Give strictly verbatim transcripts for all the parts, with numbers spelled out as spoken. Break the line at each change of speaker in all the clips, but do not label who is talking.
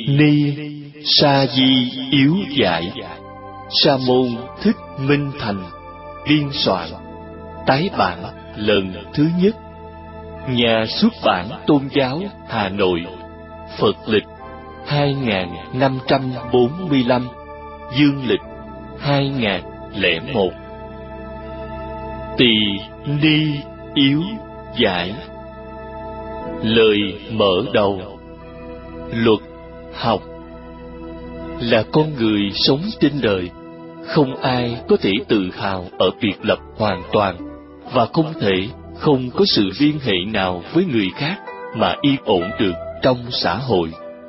Ni Sa Di Yếu Giải. Sa môn Thích Minh Thành biên soạn, tái bản lần thứ nhất. Nhà xuất bản Tôn giáo Hà Nội. Phật lịch hai nghìn năm trăm bốn mươi lăm, dương lịch hai nghìn lẻ một. Tỳ Ni Yếu Giải. Lời mở đầu. Luật học. Là con người sống trên đời, không ai có thể tự hào ở biệt lập hoàn toàn, và không thể không có sự liên hệ nào với người khác mà yên ổn được trong xã hội.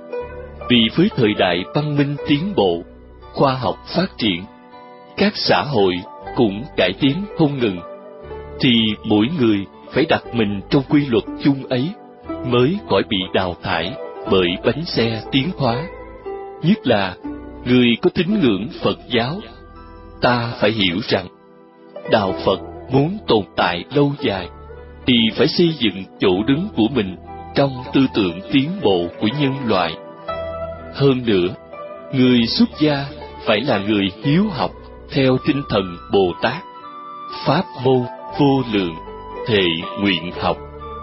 Vì với thời đại văn minh tiến bộ, khoa học phát triển, các xã hội cũng cải tiến không ngừng, thì mỗi người phải đặt mình trong quy luật chung ấy mới khỏi bị đào thải bởi bánh xe tiến hóa. Nhất là người có tín ngưỡng Phật giáo, ta phải hiểu rằng đạo Phật muốn tồn tại lâu dài thì phải xây dựng chỗ đứng của mình trong tư tưởng tiến bộ của nhân loại. Hơn nữa, người xuất gia phải là người hiếu học theo tinh thần Bồ Tát, pháp môn vô lượng, thệ nguyện học.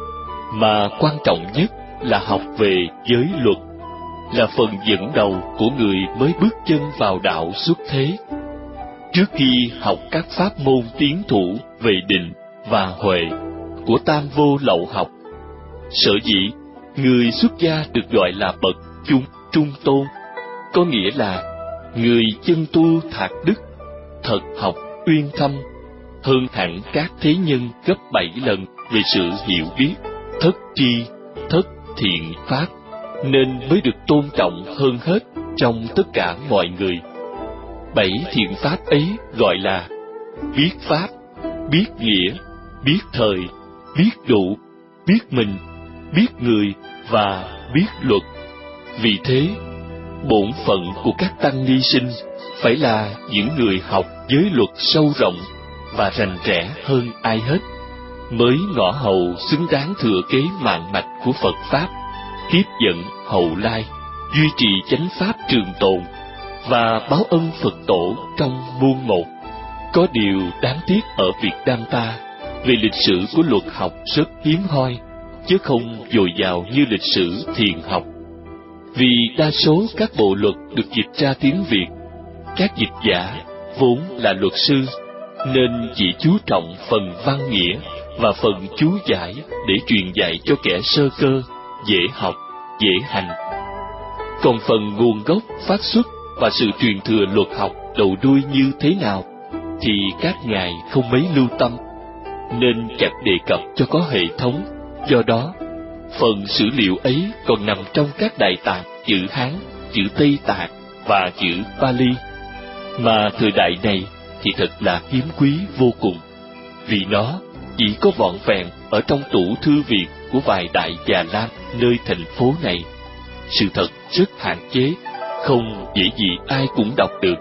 Mà quan trọng nhất là học về giới luật, là phần dẫn đầu của người mới bước chân vào đạo xuất thế. Trước khi học các pháp môn tiến thủ về định và huệ của tam vô lậu học, sở dĩ người xuất gia được gọi là bậc trung trung tôn, có nghĩa là người chân tu thạc đức, thật học uyên thâm, hơn hẳn các thế nhân gấp bảy lần về sự hiểu biết, thất tri, thất thiện pháp, nên mới được tôn trọng hơn hết trong tất cả mọi người. Bảy thiện pháp ấy gọi là biết pháp, biết nghĩa, biết thời, biết đủ, biết mình, biết người và biết luật. Vì thế, bổn phận của các tăng ni sinh phải là những người học giới luật sâu rộng và rành rẽ hơn ai hết, mới ngõ hầu xứng đáng thừa kế mạng mạch của Phật Pháp, tiếp dẫn hậu lai, duy trì chánh pháp trường tồn và báo ân Phật tổ trong muôn một. Có điều đáng tiếc ở Việt Nam ta, về lịch sử của luật học rất hiếm hoi, chứ không dồi dào như lịch sử thiền học. Vì đa số các bộ luật được dịch ra tiếng Việt, các dịch giả vốn là luật sư, nên chỉ chú trọng phần văn nghĩa và phần chú giải để truyền dạy cho kẻ sơ cơ, dễ học, dễ hành. Còn phần nguồn gốc, phát xuất và sự truyền thừa luật học đầu đuôi như thế nào thì các ngài không mấy lưu tâm, nên chẳng đề cập cho có hệ thống. Do đó, phần sử liệu ấy còn nằm trong các đại tạng chữ Hán, chữ Tây Tạng và chữ Pali, mà thời đại này thì thật là hiếm quý vô cùng, vì nó chỉ có vỏn vẹn ở trong tủ thư viện của vài đại già lam nơi thành phố này. Sự thật rất hạn chế, không dễ gì ai cũng đọc được.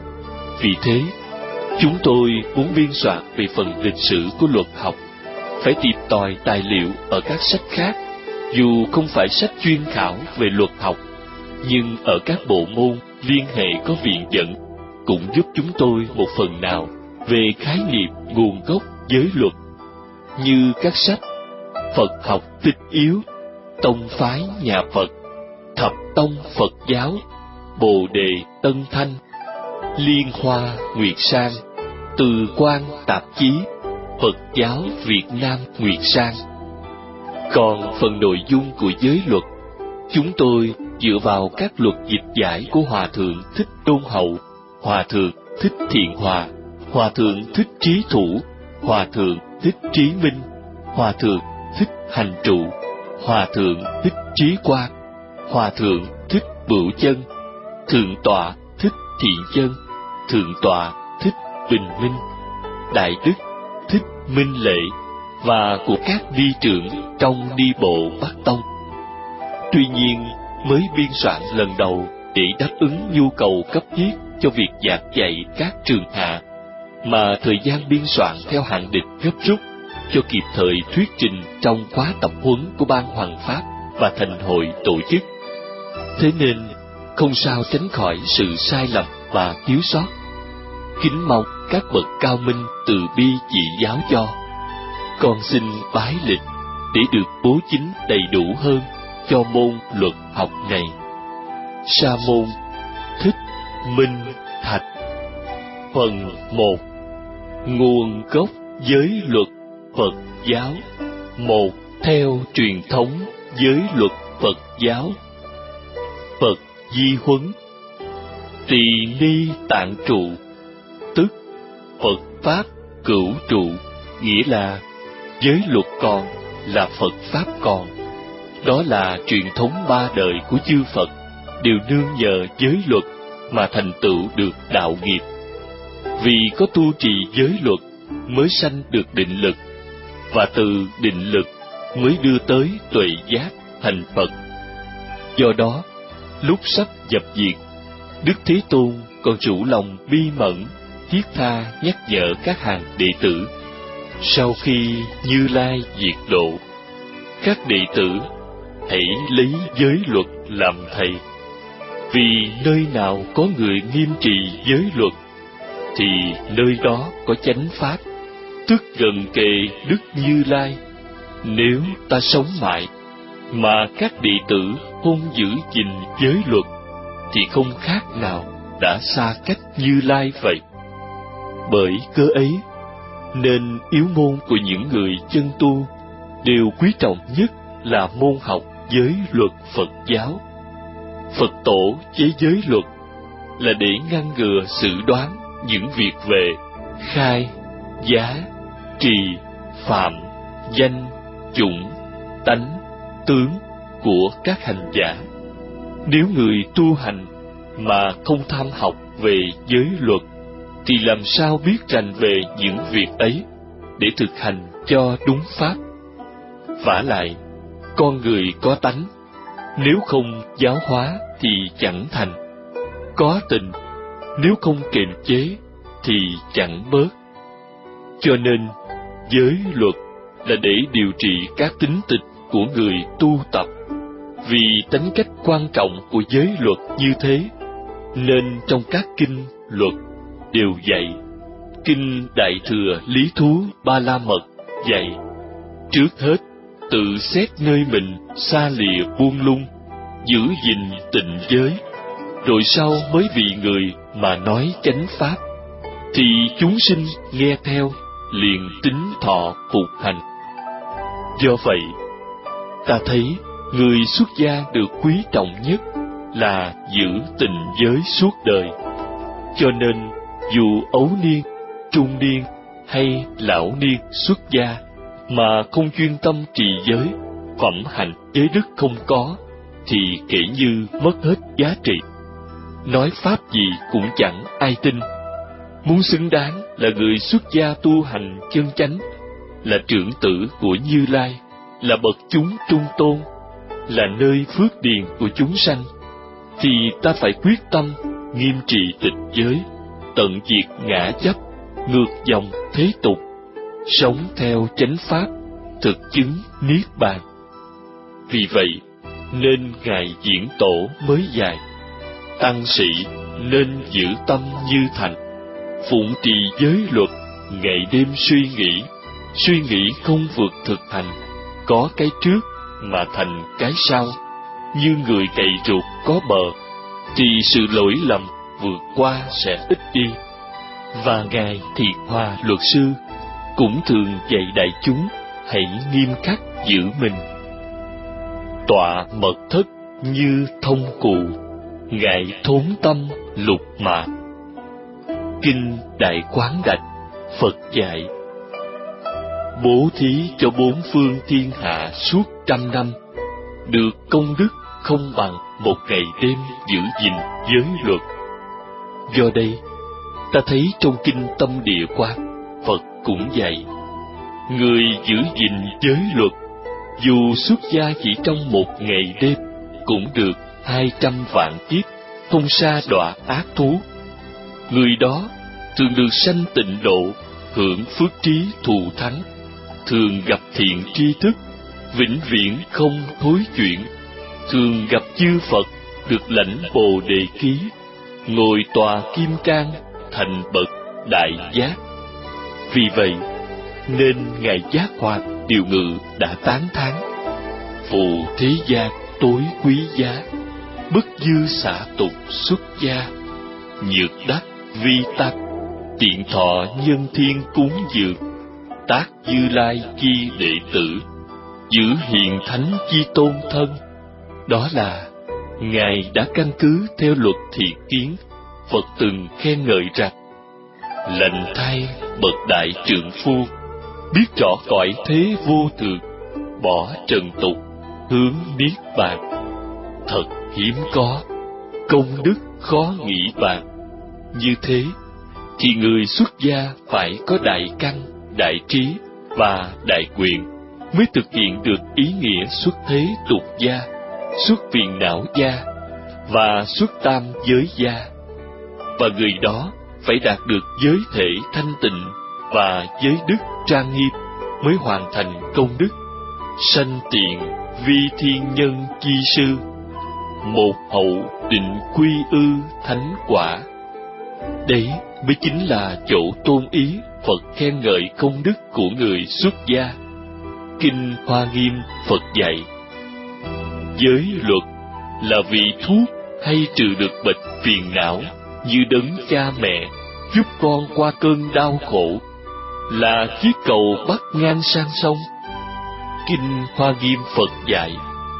Vì thế, chúng tôi muốn biên soạn về phần lịch sử của luật học, phải tìm tòi tài liệu ở các sách khác, dù không phải sách chuyên khảo về luật học, nhưng ở các bộ môn liên hệ có viện dẫn, cũng giúp chúng tôi một phần nào về khái niệm nguồn gốc giới luật, như các sách Phật học tinh yếu, Tông phái nhà Phật, Thập tông Phật giáo, Bồ đề Tân Thanh, Liên hoa Nguyệt Sang, Từ quan tạp chí, Phật giáo Việt Nam Nguyệt Sang. Còn phần nội dung của giới luật, chúng tôi dựa vào các luật dịch giải của Hòa thượng Thích Tôn Hậu, Hòa thượng Thích Thiện Hòa, Hòa thượng Thích Trí Thủ, Hòa thượng Thích Trí Minh, Hòa thượng Thích Hành Trụ, Hòa thượng Thích Trí Quang, Hòa thượng Thích Bửu Chân, Thượng tọa Thích Thiện Chân, Thượng tọa Thích Bình Minh, Đại đức Thích Minh Lễ và của các ni trưởng trong Ni Bộ Bắc Tông. Tuy nhiên, mới biên soạn lần đầu để đáp ứng nhu cầu cấp thiết cho việc giảng dạy các trường hạ, mà thời gian biên soạn theo hạn định gấp rút cho kịp thời thuyết trình trong khóa tập huấn của Ban Hoằng Pháp và Thành hội tổ chức. Thế nên, không sao tránh khỏi sự sai lầm và thiếu sót. Kính mong các bậc cao minh từ bi chỉ giáo cho. Con xin bái lịch để được bố chính đầy đủ hơn cho môn luật học này. Sa môn Thích Minh Thạch. Phần một. Nguồn gốc giới luật Phật giáo. Một. Theo truyền thống giới luật Phật giáo. Phật di huấn. Tỳ ni tạng trụ, tức Phật Pháp cửu trụ, nghĩa là giới luật còn là Phật Pháp còn. Đó là truyền thống ba đời của chư Phật, đều nương nhờ giới luật mà thành tựu được đạo nghiệp. Vì có tu trì giới luật mới sanh được định lực, và từ định lực mới đưa tới tuệ giác thành Phật. Do đó, lúc sắp dập diệt, Đức Thế Tôn còn chủ lòng bi mẫn, thiết tha nhắc nhở các hàng đệ tử. Sau khi Như Lai diệt độ, các đệ tử hãy lấy giới luật làm thầy. Vì nơi nào có người nghiêm trì giới luật, thì nơi đó có chánh pháp, tức gần kề Đức Như Lai. Nếu ta sống mãi, mà các đệ tử không giữ gìn giới luật, thì không khác nào đã xa cách Như Lai vậy. Bởi cơ ấy, nên yếu môn của những người chân tu đều quý trọng nhất là môn học giới luật Phật giáo. Phật tổ chế giới luật là để ngăn ngừa sự đoán những việc về khai, giá, trì, phạm, danh, chủng, tánh, tướng của các hành giả. Nếu người tu hành mà không tham học về giới luật, thì làm sao biết rành về những việc ấy để thực hành cho đúng pháp? Vả lại, con người có tánh, nếu không giáo hóa thì chẳng thành. Có tình, nếu không kiềm chế thì chẳng bớt. Cho nên, giới luật là để điều trị các tính tịch của người tu tập. Vì tính cách quan trọng của giới luật như thế, nên trong các kinh luật đều dạy. Kinh Đại Thừa Lý Thú Ba La Mật dạy: trước hết tự xét nơi mình xa lìa buông lung, giữ gìn tịnh giới, rồi sau mới vì người mà nói chánh pháp, thì chúng sinh nghe theo liền tín thọ phục hành. Do vậy, ta thấy người xuất gia được quý trọng nhất là giữ tịnh giới suốt đời. Cho nên dù ấu niên, trung niên hay lão niên xuất gia mà không chuyên tâm trì giới, phẩm hạnh giới đức không có, thì kể như mất hết giá trị. Nói pháp gì cũng chẳng ai tin. Muốn xứng đáng là người xuất gia tu hành chân chánh, là trưởng tử của Như Lai, là bậc chúng trung tôn, là nơi phước điền của chúng sanh, thì ta phải quyết tâm nghiêm trì tịch giới, tận diệt ngã chấp, ngược dòng thế tục, sống theo chánh pháp, thực chứng niết bàn. Vì vậy, nên Ngài Diễn Tổ mới dạy: tăng sĩ nên giữ tâm như thành, phụng trì giới luật, ngày đêm suy nghĩ, suy nghĩ không vượt thực hành, có cái trước mà thành cái sau. Như người cày ruột có bờ, thì sự lỗi lầm vượt qua sẽ ít đi. Và Ngài Thiệt Hòa Luật Sư cũng thường dạy đại chúng hãy nghiêm khắc giữ mình. Tọa mật thất như thông cụ, ngại thốn tâm lục mạc. Kinh Đại Quán Đạch Phật dạy: bố thí cho bốn phương thiên hạ suốt trăm năm, được công đức không bằng một ngày đêm giữ gìn giới luật. Do đây, ta thấy trong kinh Tâm Địa Quán, Phật cũng dạy: người giữ gìn giới luật, dù xuất gia chỉ trong một ngày đêm, cũng được hai trăm vạn kiếp, không sa đọa ác thú. Người đó thường được sanh tịnh độ, hưởng phước trí thù thắng, thường gặp thiện tri thức, vĩnh viễn không thối chuyển, thường gặp chư Phật, được lãnh Bồ Đề Ký, ngồi tòa kim cang, thành bậc đại giác. Vì vậy nên ngài Giác Hoạt Điều Ngự đã tán thán: phù thế gian tối quý giá, bất dư xả tục xuất gia, nhược đắc vi tắc, tiện thọ nhân thiên cúng dường, tác Như Lai chi đệ tử, giữ hiền thánh chi tôn thân. Đó là ngài đã căn cứ theo luật thiện kiến, Phật từng khen ngợi rằng: lành thay bậc đại trượng phu, biết rõ cõi thế vô thường, bỏ trần tục, hướng niết bàn. Thật hiếm có, công đức khó nghĩ bàn. Như thế thì người xuất gia phải có đại căn, đại trí và đại quyền, mới thực hiện được ý nghĩa xuất thế tục gia, xuất phiền não gia và xuất tam giới gia. Và người đó phải đạt được giới thể thanh tịnh và giới đức trang nghiêm mới hoàn thành công đức sanh tiền vi thiên nhân chi sư, một hậu định quy ư thánh quả. Đấy mới chính là chỗ tôn ý Phật khen ngợi công đức của người xuất gia. Kinh Hoa Nghiêm Phật dạy: giới luật là vị thuốc hay trừ được bệnh phiền não, như đấng cha mẹ giúp con qua cơn đau khổ, là chiếc cầu bắc ngang sang sông. Kinh Hoa Nghiêm Phật dạy: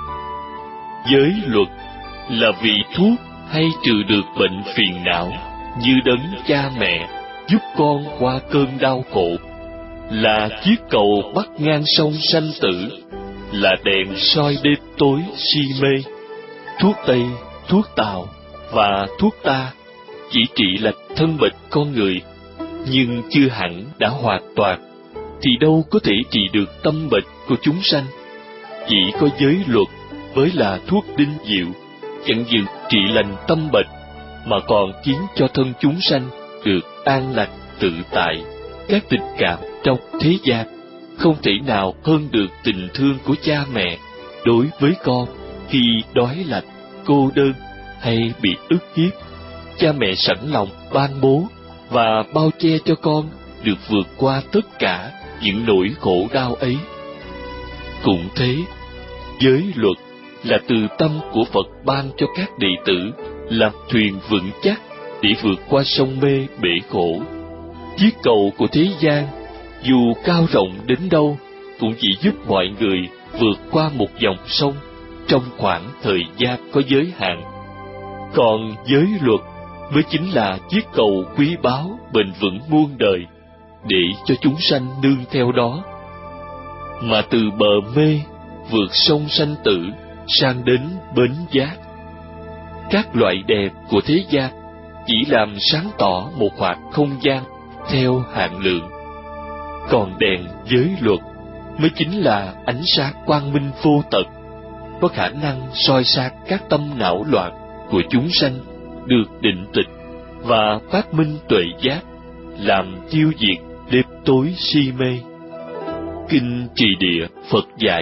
giới luật là vị thuốc hay trừ được bệnh phiền não, như đấng cha mẹ giúp con qua cơn đau khổ, là chiếc cầu bắc ngang sông sanh tử, là đèn soi đêm tối si mê. Thuốc Tây, thuốc Tàu và thuốc ta chỉ trị lạch thân bệnh con người, nhưng chưa hẳn đã hoàn toàn, thì đâu có thể trị được tâm bệnh của chúng sanh. Chỉ có giới luật mới là thuốc đinh diệu, chẳng những trị lành tâm bệnh, mà còn khiến cho thân chúng sanh được an lạc tự tại. Các tình cảm trong thế gian không thể nào hơn được tình thương của cha mẹ đối với con khi đói lạnh, cô đơn hay bị ức hiếp. Cha mẹ sẵn lòng ban bố và bao che cho con được vượt qua tất cả những nỗi khổ đau ấy. Cũng thế, giới luật là từ tâm của Phật ban cho các đệ tử làm thuyền vững chắc để vượt qua sông mê bể khổ. Chiếc cầu của thế gian dù cao rộng đến đâu cũng chỉ giúp mọi người vượt qua một dòng sông trong khoảng thời gian có giới hạn. Còn giới luật mới chính là chiếc cầu quý báu bền vững muôn đời, để cho chúng sanh nương theo đó, mà từ bờ mê vượt sông sanh tử sang đến bến giác. Các loại đèn của thế gian chỉ làm sáng tỏ một khoảng không gian theo hạn lượng, còn đèn giới luật mới chính là ánh sáng quang minh vô tận, có khả năng soi sáng các tâm não loạn của chúng sanh được định tịch và phát minh tuệ giác, làm tiêu diệt đêm tối si mê. Kinh Trì Địa Phật dạy: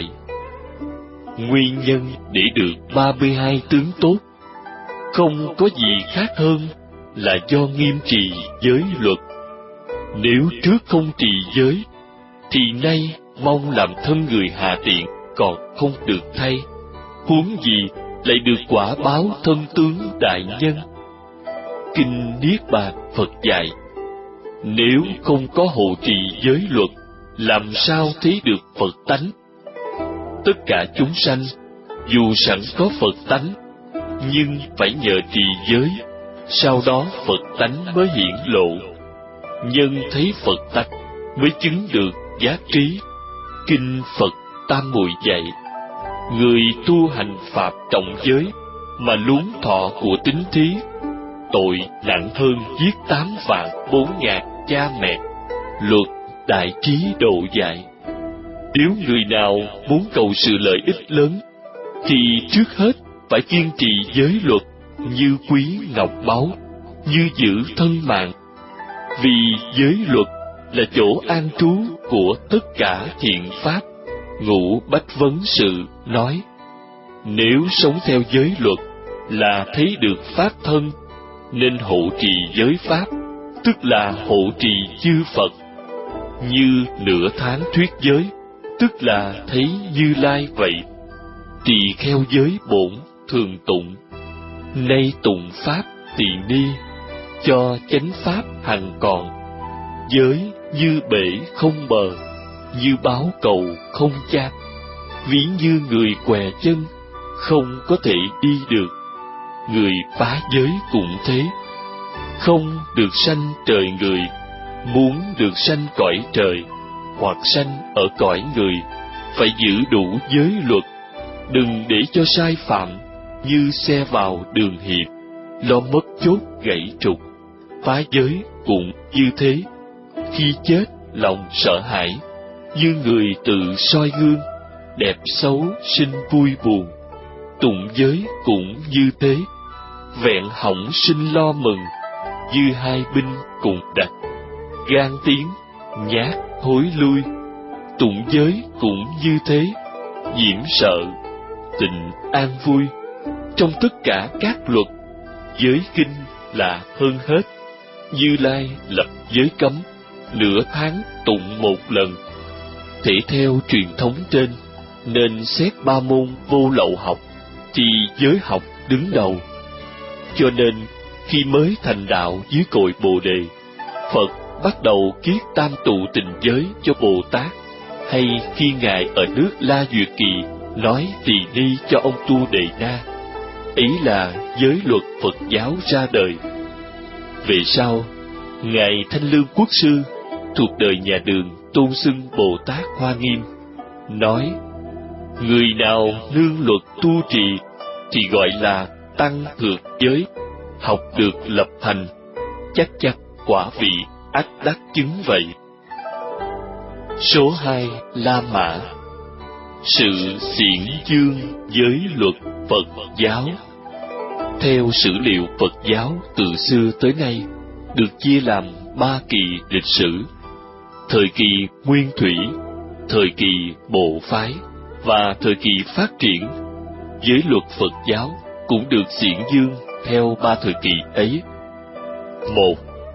nguyên nhân để được ba mươi hai tướng tốt không có gì khác hơn là do nghiêm trì giới luật. Nếu trước không trì giới thì nay mong làm thân người hạ tiện còn không được thay, huống gì lại được quả báo thân tướng đại nhân. Kinh Niết Bàn Phật dạy: nếu không có hộ trì giới luật, làm sao thấy được Phật tánh? Tất cả chúng sanh dù sẵn có Phật tánh, nhưng phải nhờ trì giới, sau đó Phật tánh mới hiển lộ. Nhân thấy Phật tánh mới chứng được giác trí. Kinh Phật Tam Muội dạy: người tu hành phạm trọng giới mà luống thọ của tín thí, tội nặng hơn giết tám vạn bốn ngàn cha mẹ. Luật Đại Trí Độ dạy: nếu người nào muốn cầu sự lợi ích lớn, thì trước hết phải kiên trì giới luật như quý ngọc báu, như giữ thân mạng. Vì giới luật là chỗ an trú của tất cả thiện pháp. Ngũ Bách Vấn Sự nói: nếu sống theo giới luật là thấy được Pháp thân, nên hộ trì giới Pháp, tức là hộ trì chư Phật. Như nửa tháng thuyết giới, tức là thấy Như Lai vậy. Tỳ kheo giới bổn thường tụng, nay tụng Pháp tỳ ni, cho chánh Pháp hằng còn. Giới như bể không bờ, như báo cầu không chat, ví như người què chân, không có thể đi được. Người phá giới cũng thế, không được sanh trời người, muốn được sanh cõi trời, hoặc sanh ở cõi người, phải giữ đủ giới luật, đừng để cho sai phạm, như xe vào đường hiệp, lo mất chốt gãy trục. Phá giới cũng như thế, khi chết lòng sợ hãi, như người tự soi gương, đẹp xấu sinh vui buồn. Tụng giới cũng như thế, vẹn hỏng sinh lo mừng, như hai binh cùng đặt, gan tiếng nhát thối lui. Tụng giới cũng như thế, nhiễm sợ tịnh an vui. Trong tất cả các luật, giới kinh là hơn hết. Như Lai lập giới cấm, nửa tháng tụng một lần. Thể theo truyền thống trên, nên xét ba môn vô lậu học, thì giới học đứng đầu. Cho nên khi mới thành đạo dưới cội Bồ Đề, Phật bắt đầu kiết tam tụ tình giới cho Bồ Tát, hay khi Ngài ở nước La Duyệt Kỳ nói tỳ ni cho ông Tu Đề Na, ấy là giới luật Phật giáo ra đời. Về sau, Ngài Thanh Lương Quốc Sư thuộc đời nhà Đường tôn xưng Bồ Tát Hoa Nghiêm, nói: người nào nương luật tu trì thì gọi là tăng thược giới, học được lập thành, chắc chắc quả vị ắt đắc chứng vậy. Số hai, La Mã. Sự xiển dương giới luật Phật giáo. Theo sử liệu Phật giáo từ xưa tới nay được chia làm ba kỳ lịch sử: thời kỳ nguyên thủy, thời kỳ bộ phái và thời kỳ phát triển. Giới luật Phật giáo cũng được xiển dương theo ba thời kỳ ấy. Một,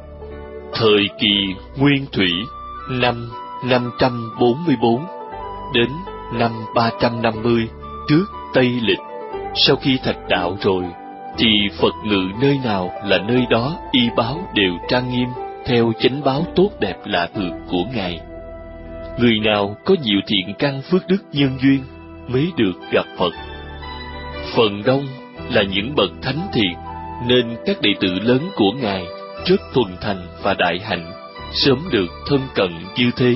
thời kỳ nguyên thủy, năm năm trăm bốn mươi bốn đến năm ba trăm năm mươi trước Tây Lịch. Sau khi thành đạo rồi, thì Phật ngự nơi nào là nơi đó y báo đều trang nghiêm theo chánh báo tốt đẹp lạ thường của Ngài. Người nào có nhiều thiện căn phước đức nhân duyên mới được gặp Phật. Phần đông là những bậc thánh thiện, nên các đệ tử lớn của Ngài rất thuần thành và đại hạnh, sớm được thân cận như thế.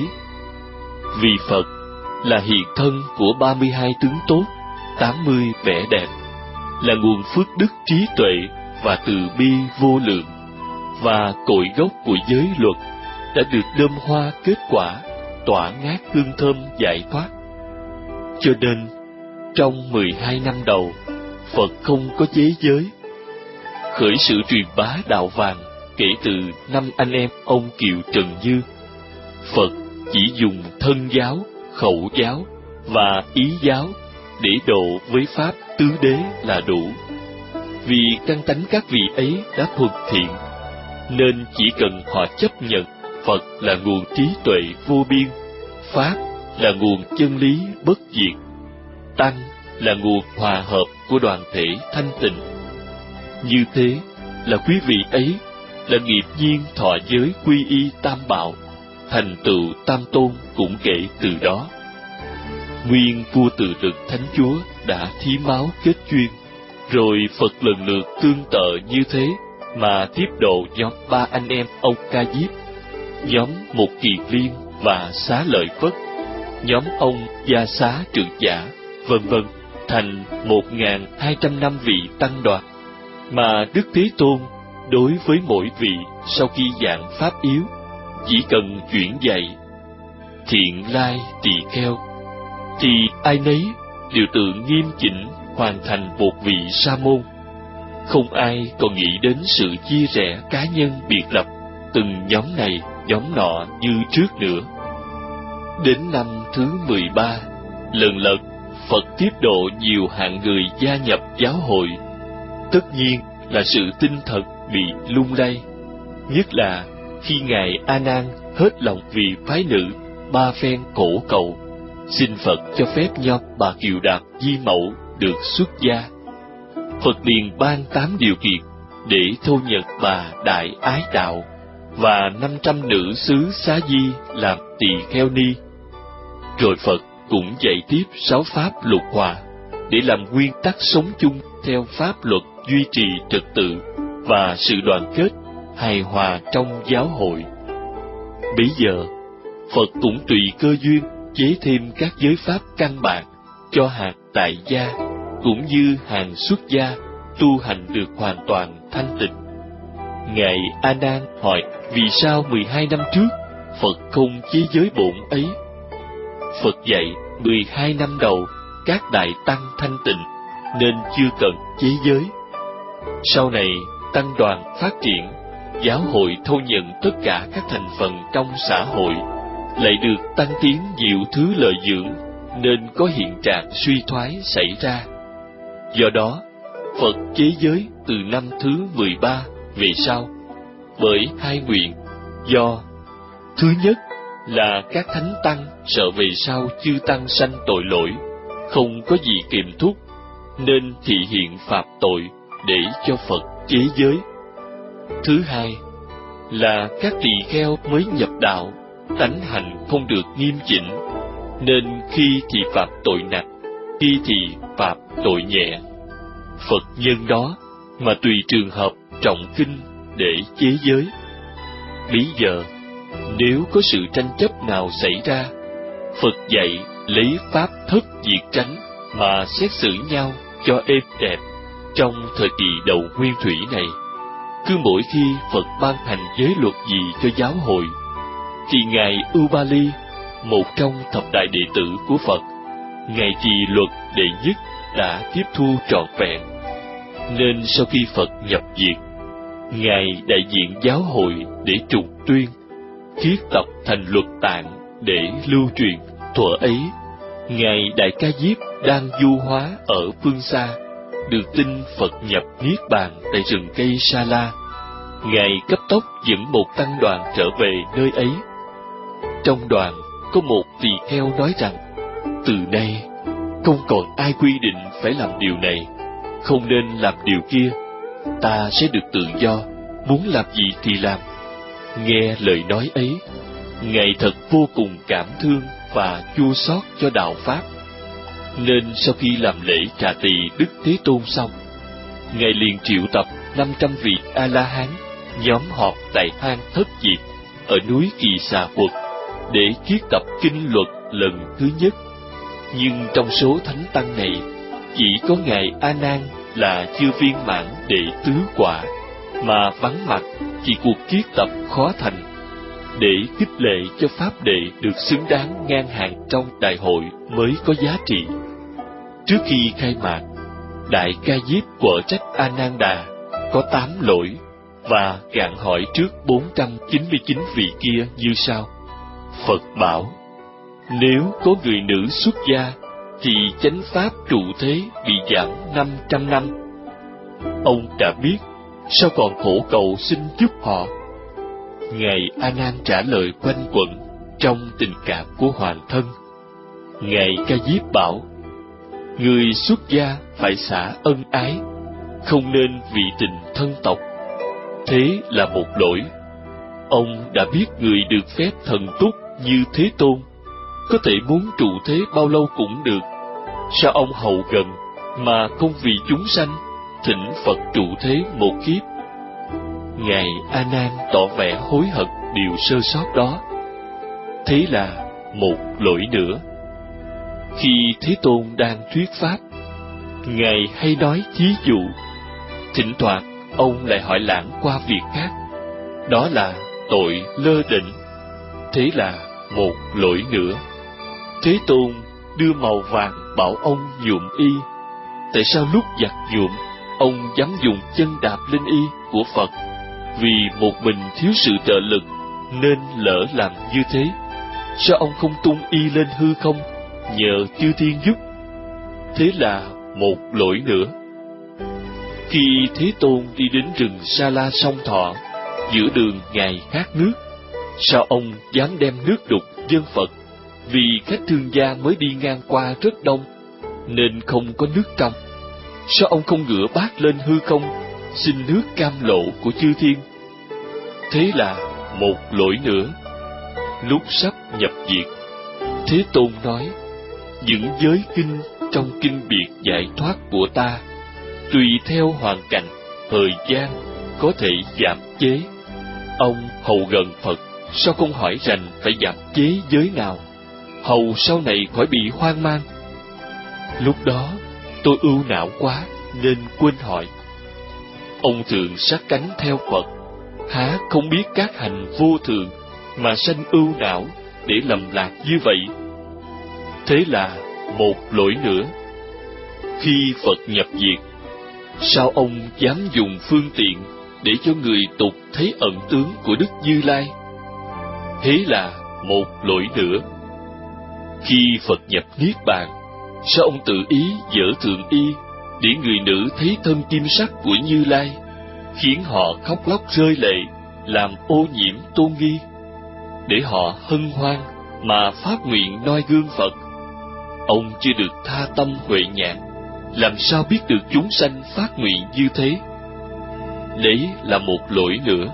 Vì Phật là hiện thân của ba mươi hai tướng tốt, tám mươi vẻ đẹp, là nguồn phước đức trí tuệ và từ bi vô lượng, và cội gốc của giới luật đã được đơm hoa kết quả, tỏa ngát hương thơm giải thoát. Cho nên, trong mười hai năm đầu, Phật không có chế giới. Khởi sự truyền bá đạo vàng kể từ năm anh em ông Kiều Trần Như, Phật chỉ dùng thân giáo, khẩu giáo và ý giáo để độ với pháp tứ đế là đủ. Vì căn tánh các vị ấy đã thuần thiện, nên chỉ cần họ chấp nhận Phật là nguồn trí tuệ vô biên, Pháp là nguồn chân lý bất diệt, Tăng là nguồn hòa hợp của đoàn thể thanh tịnh. Như thế là quý vị ấy là nghiệp nhiên thọ giới quy y tam bảo, thành tựu tam tôn cũng kể từ đó. Nguyên vua Từ Lực Thánh Chúa đã thí máu kết duyên, rồi Phật lần lượt tương tự như thế mà tiếp độ nhóm ba anh em ông Ca Diếp, nhóm một Kiền Liên và Xá Lợi Phất, nhóm ông Gia Xá Trượng Giả, vân vân, thành một ngàn hai trăm năm vị tăng đoàn. Mà Đức Thế Tôn đối với mỗi vị sau khi giảng pháp yếu, chỉ cần chuyển dạy thiện lai tỳ kheo, thì ai nấy đều tự nghiêm chỉnh hoàn thành một vị sa môn. Không ai còn nghĩ đến sự chia rẽ cá nhân biệt lập từng nhóm này nhóm nọ như trước nữa. Đến năm thứ mười ba, lần lượt Phật tiếp độ nhiều hạng người gia nhập giáo hội. tất nhiên là sự tin thật bị lung lay, nhất là khi Ngài A Nan hết lòng vì phái nữ ba phen cổ cầu, xin Phật cho phép nho bà Kiều Đạt Di Mẫu được xuất gia. Phật liền ban tám điều kiện để thu nhận bà Đại Ái Đạo và năm trăm nữ xứ Xá Di làm tỳ kheo ni. Rồi Phật cũng dạy tiếp sáu pháp luật hòa để làm nguyên tắc sống chung theo pháp luật duy trì trật tự và sự đoàn kết hài hòa trong giáo hội. Bấy giờ, Phật cũng tùy cơ duyên chế thêm các giới pháp căn bản cho hàng tại gia cũng như hàng xuất gia tu hành được hoàn toàn thanh tịnh. Ngài A Nan hỏi vì sao mười hai năm trước Phật không chế giới bổn ấy. Phật dạy mười hai năm đầu các đại tăng thanh tịnh nên chưa cần chế giới. Sau này tăng đoàn phát triển, giáo hội thu nhận tất cả các thành phần trong xã hội, lại được tăng tiến nhiều thứ lợi dưỡng, nên có hiện trạng suy thoái xảy ra. Do đó, Phật chế giới từ năm thứ mười ba về sau, bởi hai nguyện. Do thứ nhất là các thánh tăng sợ về sau chư tăng sanh tội lỗi, không có gì kiềm thúc, nên thị hiện phạm tội để cho Phật chế giới. Thứ hai là các tỳ kheo mới nhập đạo, tánh hành không được nghiêm chỉnh, nên khi thì phạm tội nặng, khi thì phạm tội nhẹ. Phật nhân đó mà tùy trường hợp trọng kinh để chế giới. Bây giờ, nếu có sự tranh chấp nào xảy ra, Phật dạy lấy pháp thất diệt tránh mà xét xử nhau cho êm đẹp. Trong thời kỳ đầu nguyên thủy này, cứ mỗi khi Phật ban hành giới luật gì cho giáo hội, thì Ngài Ubali, một trong thập đại đệ tử của Phật, Ngài trì luật đệ nhất đã tiếp thu trọn vẹn. Nên sau khi Phật nhập diệt, Ngài đại diện giáo hội để trùng tuyên, thiết tập thành luật tạng để lưu truyền. Thuở ấy, Ngài Đại Ca Diếp đang du hóa ở phương xa, được tin Phật nhập Niết Bàn tại rừng cây Sa La. Ngài cấp tốc dẫn một tăng đoàn trở về nơi ấy. Trong đoàn có một tỳ kheo nói rằng, từ nay không còn ai quy định phải làm điều này, không nên làm điều kia, ta sẽ được tự do, muốn làm gì thì làm. Nghe lời nói ấy, Ngài thật vô cùng cảm thương và chua xót cho đạo Pháp. Nên sau khi làm lễ trà tỳ Đức Thế Tôn xong, Ngài liền triệu tập năm trăm vị A-la-hán nhóm họp tại hang Thất Diệp ở núi Kỳ Xà Quật để thiết tập kinh luật lần thứ nhất. Nhưng trong số thánh tăng này, chỉ có Ngài A Nan là chưa viên mãn đệ tứ quả, mà vắng mặt chỉ cuộc thiết tập khó thành. Để khích lệ cho pháp đệ được xứng đáng ngang hàng trong đại hội mới có giá trị. Trước khi khai mạc, Đại Ca Diếp quở trách A Nan Đà có tám lỗi và gạn hỏi trước bốn trăm chín mươi chín vị kia như sau. Phật bảo, nếu có người nữ xuất gia thì chánh pháp trụ thế bị giảm năm trăm năm. Ông đã biết, sao còn khổ cầu xin giúp họ? Ngài A Nan trả lời quanh quẩn trong tình cảm của hoàng thân. Ngài Ca Diếp bảo, người xuất gia phải xả ân ái, không nên vì tình thân tộc. Thế là một lỗi. Ông đã biết người được phép thần túc như Thế Tôn, có thể muốn trụ thế bao lâu cũng được. Sao ông hậu gần mà không vì chúng sanh thỉnh Phật trụ thế một kiếp? Ngài A Nan tỏ vẻ hối hận điều sơ sót đó. Thế là một lỗi nữa. Khi Thế Tôn đang thuyết pháp, Ngài hay nói thí dụ. Thỉnh thoảng ông lại hỏi lãng qua việc khác, đó là tội lơ đễnh. Thế là một lỗi nữa. Thế Tôn đưa màu vàng bảo ông nhuộm y. Tại sao lúc giặt nhuộm, ông dám dùng chân đạp lên y của Phật? Vì một mình thiếu sự trợ lực nên lỡ làm như thế. Sao ông không tung y lên hư không, nhờ chư thiên giúp? Thế là một lỗi nữa. Khi Thế Tôn đi đến rừng Sa La Song Thọ, giữa đường Ngài khát nước, sao ông dám đem nước đục dâng Phật? Vì khách thương gia mới đi ngang qua rất đông, nên không có nước trong. Sao ông không ngửa bát lên hư không, xin nước cam lộ của chư thiên? Thế là một lỗi nữa. Lúc sắp nhập diệt, Thế Tôn nói, những giới kinh trong kinh biệt giải thoát của ta, tùy theo hoàn cảnh, thời gian, có thể giảm chế. Ông hầu gần Phật, sao không hỏi rằng phải giảm chế giới nào, hầu sau này khỏi bị hoang mang? Lúc đó, tôi ưu não quá, nên quên hỏi. Ông thường sát cánh theo Phật, há không biết các hành vô thường mà sanh ưu não để lầm lạc như vậy? Thế là một lỗi nữa. Khi Phật nhập diệt, sao ông dám dùng phương tiện để cho người tục thấy ẩn tướng của Đức Như Lai? Thế là một lỗi nữa. Khi Phật nhập Niết Bàn, sao ông tự ý dở thượng y để người nữ thấy thân kim sắc của Như Lai, khiến họ khóc lóc rơi lệ, làm ô nhiễm tôn nghi, để họ hân hoan mà phát nguyện noi gương Phật? Ông chưa được tha tâm huệ nhãn, làm sao biết được chúng sanh phát nguyện như thế? Đấy là một lỗi nữa.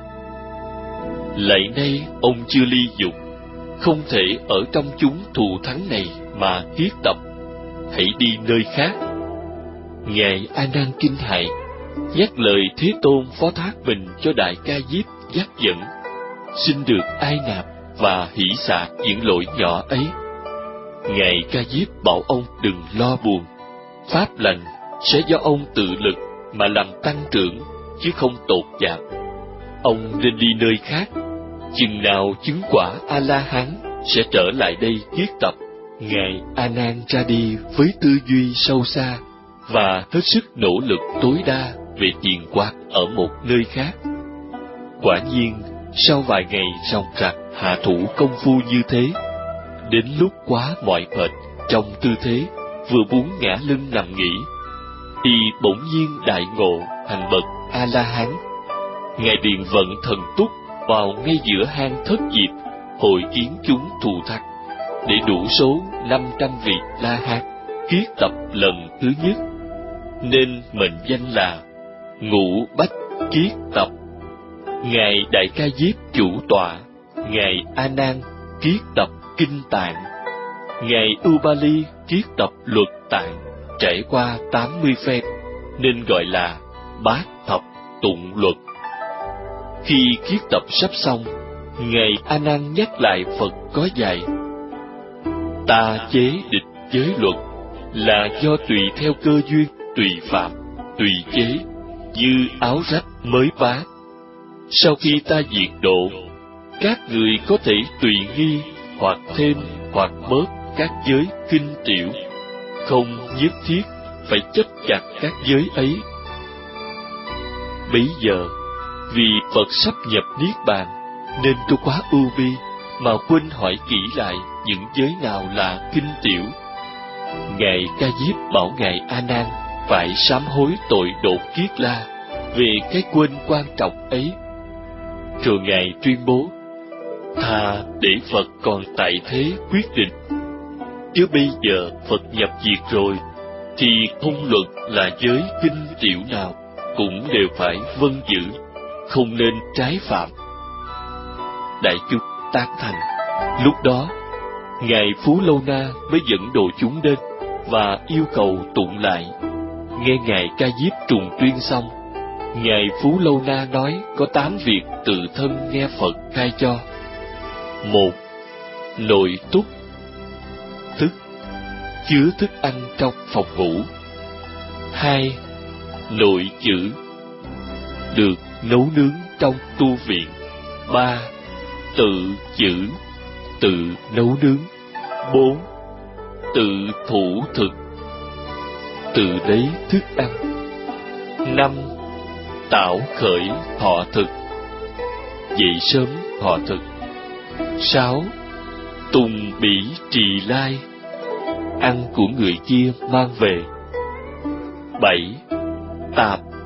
Lạy nay ông chưa ly dục, không thể ở trong chúng thù thắng này mà kiết tập, hãy đi nơi khác. Ngài A Nan kinh hại, nhắc lời Thế Tôn phó thác mình cho Đại Ca Diếp dắt dẫn, xin được ai nạp và hỷ xả những lỗi nhỏ ấy. Ngài Ca Diếp bảo ông đừng lo buồn, pháp lành sẽ do ông tự lực mà làm tăng trưởng, chứ không tột giảm. Ông nên đi nơi khác, chừng nào chứng quả A-la-hán sẽ trở lại đây kiết tập. Ngài A Nan ra đi với tư duy sâu xa và hết sức nỗ lực tối đa về tiền quạt ở một nơi khác. Quả nhiên, sau vài ngày ròng rạc hạ thủ công phu như thế, đến lúc quá mỏi mệt trong tư thế vừa muốn ngã lưng nằm nghỉ, thì bỗng nhiên đại ngộ thành bậc A La Hán. Ngài liền vận thần túc vào ngay giữa hang Thất Diệp, hội kiến chúng thù thắng, để đủ số năm trăm vị La Hán kiết tập lần thứ nhất, nên mệnh danh là Ngũ Bách Kiết Tập. Ngài Đại Ca Diếp chủ tọa, ngài A Nan kiết tập kinh tạng, ngài Ubali kiết tập luật tạng, trải qua tám mươi phen, nên gọi là Bát Thập Tụng Luật. Khi kiết tập sắp xong, ngài A Nan nhắc lại Phật có dạy: ta chế địch giới luật là do tùy theo cơ duyên, tùy phạm, tùy chế, như áo rách mới vá. Sau khi ta diệt độ, các người có thể tùy nghi hoặc thêm hoặc bớt các giới kinh tiểu, không nhất thiết phải chấp chặt các giới ấy. Bấy giờ, vì Phật sắp nhập Niết Bàn, nên tôi quá ưu bi mà quên hỏi kỹ lại những giới nào là kinh tiểu. Ngài Ca Diếp bảo ngài A Nan phải sám hối tội độ Kiết La về cái quên quan trọng ấy. Rồi ngài tuyên bố: thà để Phật còn tại thế quyết định, chứ bây giờ Phật nhập diệt rồi thì không luận là giới kinh tiểu nào cũng đều phải vâng giữ, không nên trái phạm. Đại chúng tán thành. Lúc đó, ngài Phú Lâu Na mới dẫn độ chúng đến và yêu cầu tụng lại. Nghe ngài Ca Diếp trùng tuyên xong, ngài Phú Lâu Na nói có tám việc tự thân nghe Phật khai cho. Một, nội túc, tức chứa thức ăn trong phòng ngủ. Hai, nội chữ, được nấu nướng trong tu viện. Ba, tự chữ, tự nấu nướng. Bốn, tự thủ thực, tự lấy thức ăn. Năm, tạo khởi thọ thực, dậy sớm thọ thực. Sáu, tùng bỉ trì lai, ăn của người kia mang về. Bảy, tạp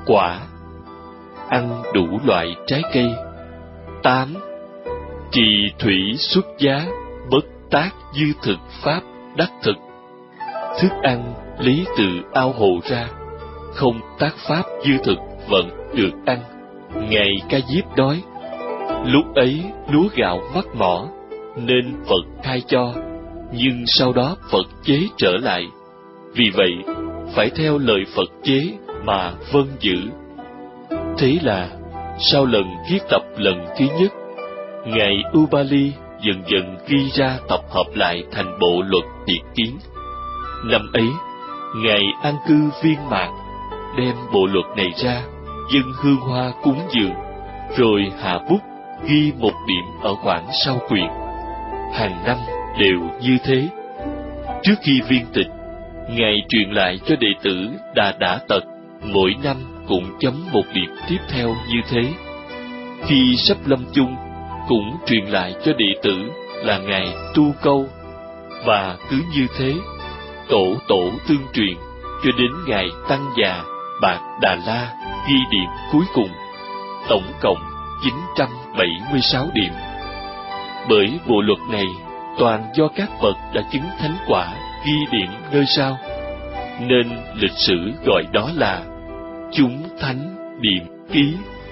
quả. Ăn đủ loại trái cây. Tám. Trì thủy xuất giá, bất tác dư thực pháp đắc thực. Thức ăn lấy từ ao hồ ra, không tác pháp dư thực vẫn được ăn. Ngài Ca Diếp nói, lúc ấy lúa gạo mắc mỏ, nên Phật khai cho, nhưng sau đó Phật chế trở lại. Vì vậy, phải theo lời Phật chế mà vâng giữ. Thế là, sau lần viết tập lần thứ nhất, Ngài Ubali dần dần ghi ra tập hợp lại thành bộ luật Thiệt Kiến. Năm ấy, Ngài an cư viên mãn, đem bộ luật này ra, dâng hương hoa cúng dường, rồi hạ bút ghi một điểm ở khoảng sau quyển. Hàng năm đều như thế. Trước khi viên tịch, Ngài truyền lại cho đệ tử Đà Đả Tật, mỗi năm cũng chấm một điểm tiếp theo như thế. Khi sắp lâm chung, cũng truyền lại cho đệ tử là Ngài Tu Câu, và cứ như thế, tổ tổ tương truyền, cho đến Ngài Tăng Già Bạc Đà La ghi điểm cuối cùng, tổng cộng chín trăm bảy mươi sáu điểm. Bởi bộ luật này toàn do các bậc đã chứng thánh quả ghi điểm nơi sau, nên lịch sử gọi đó là chúng thánh điểm ký.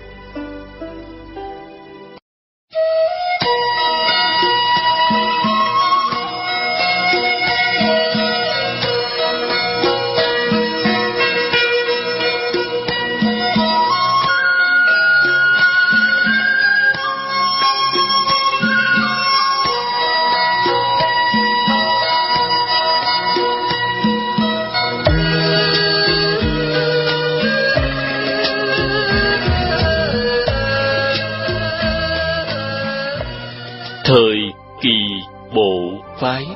Thời kỳ bộ phái.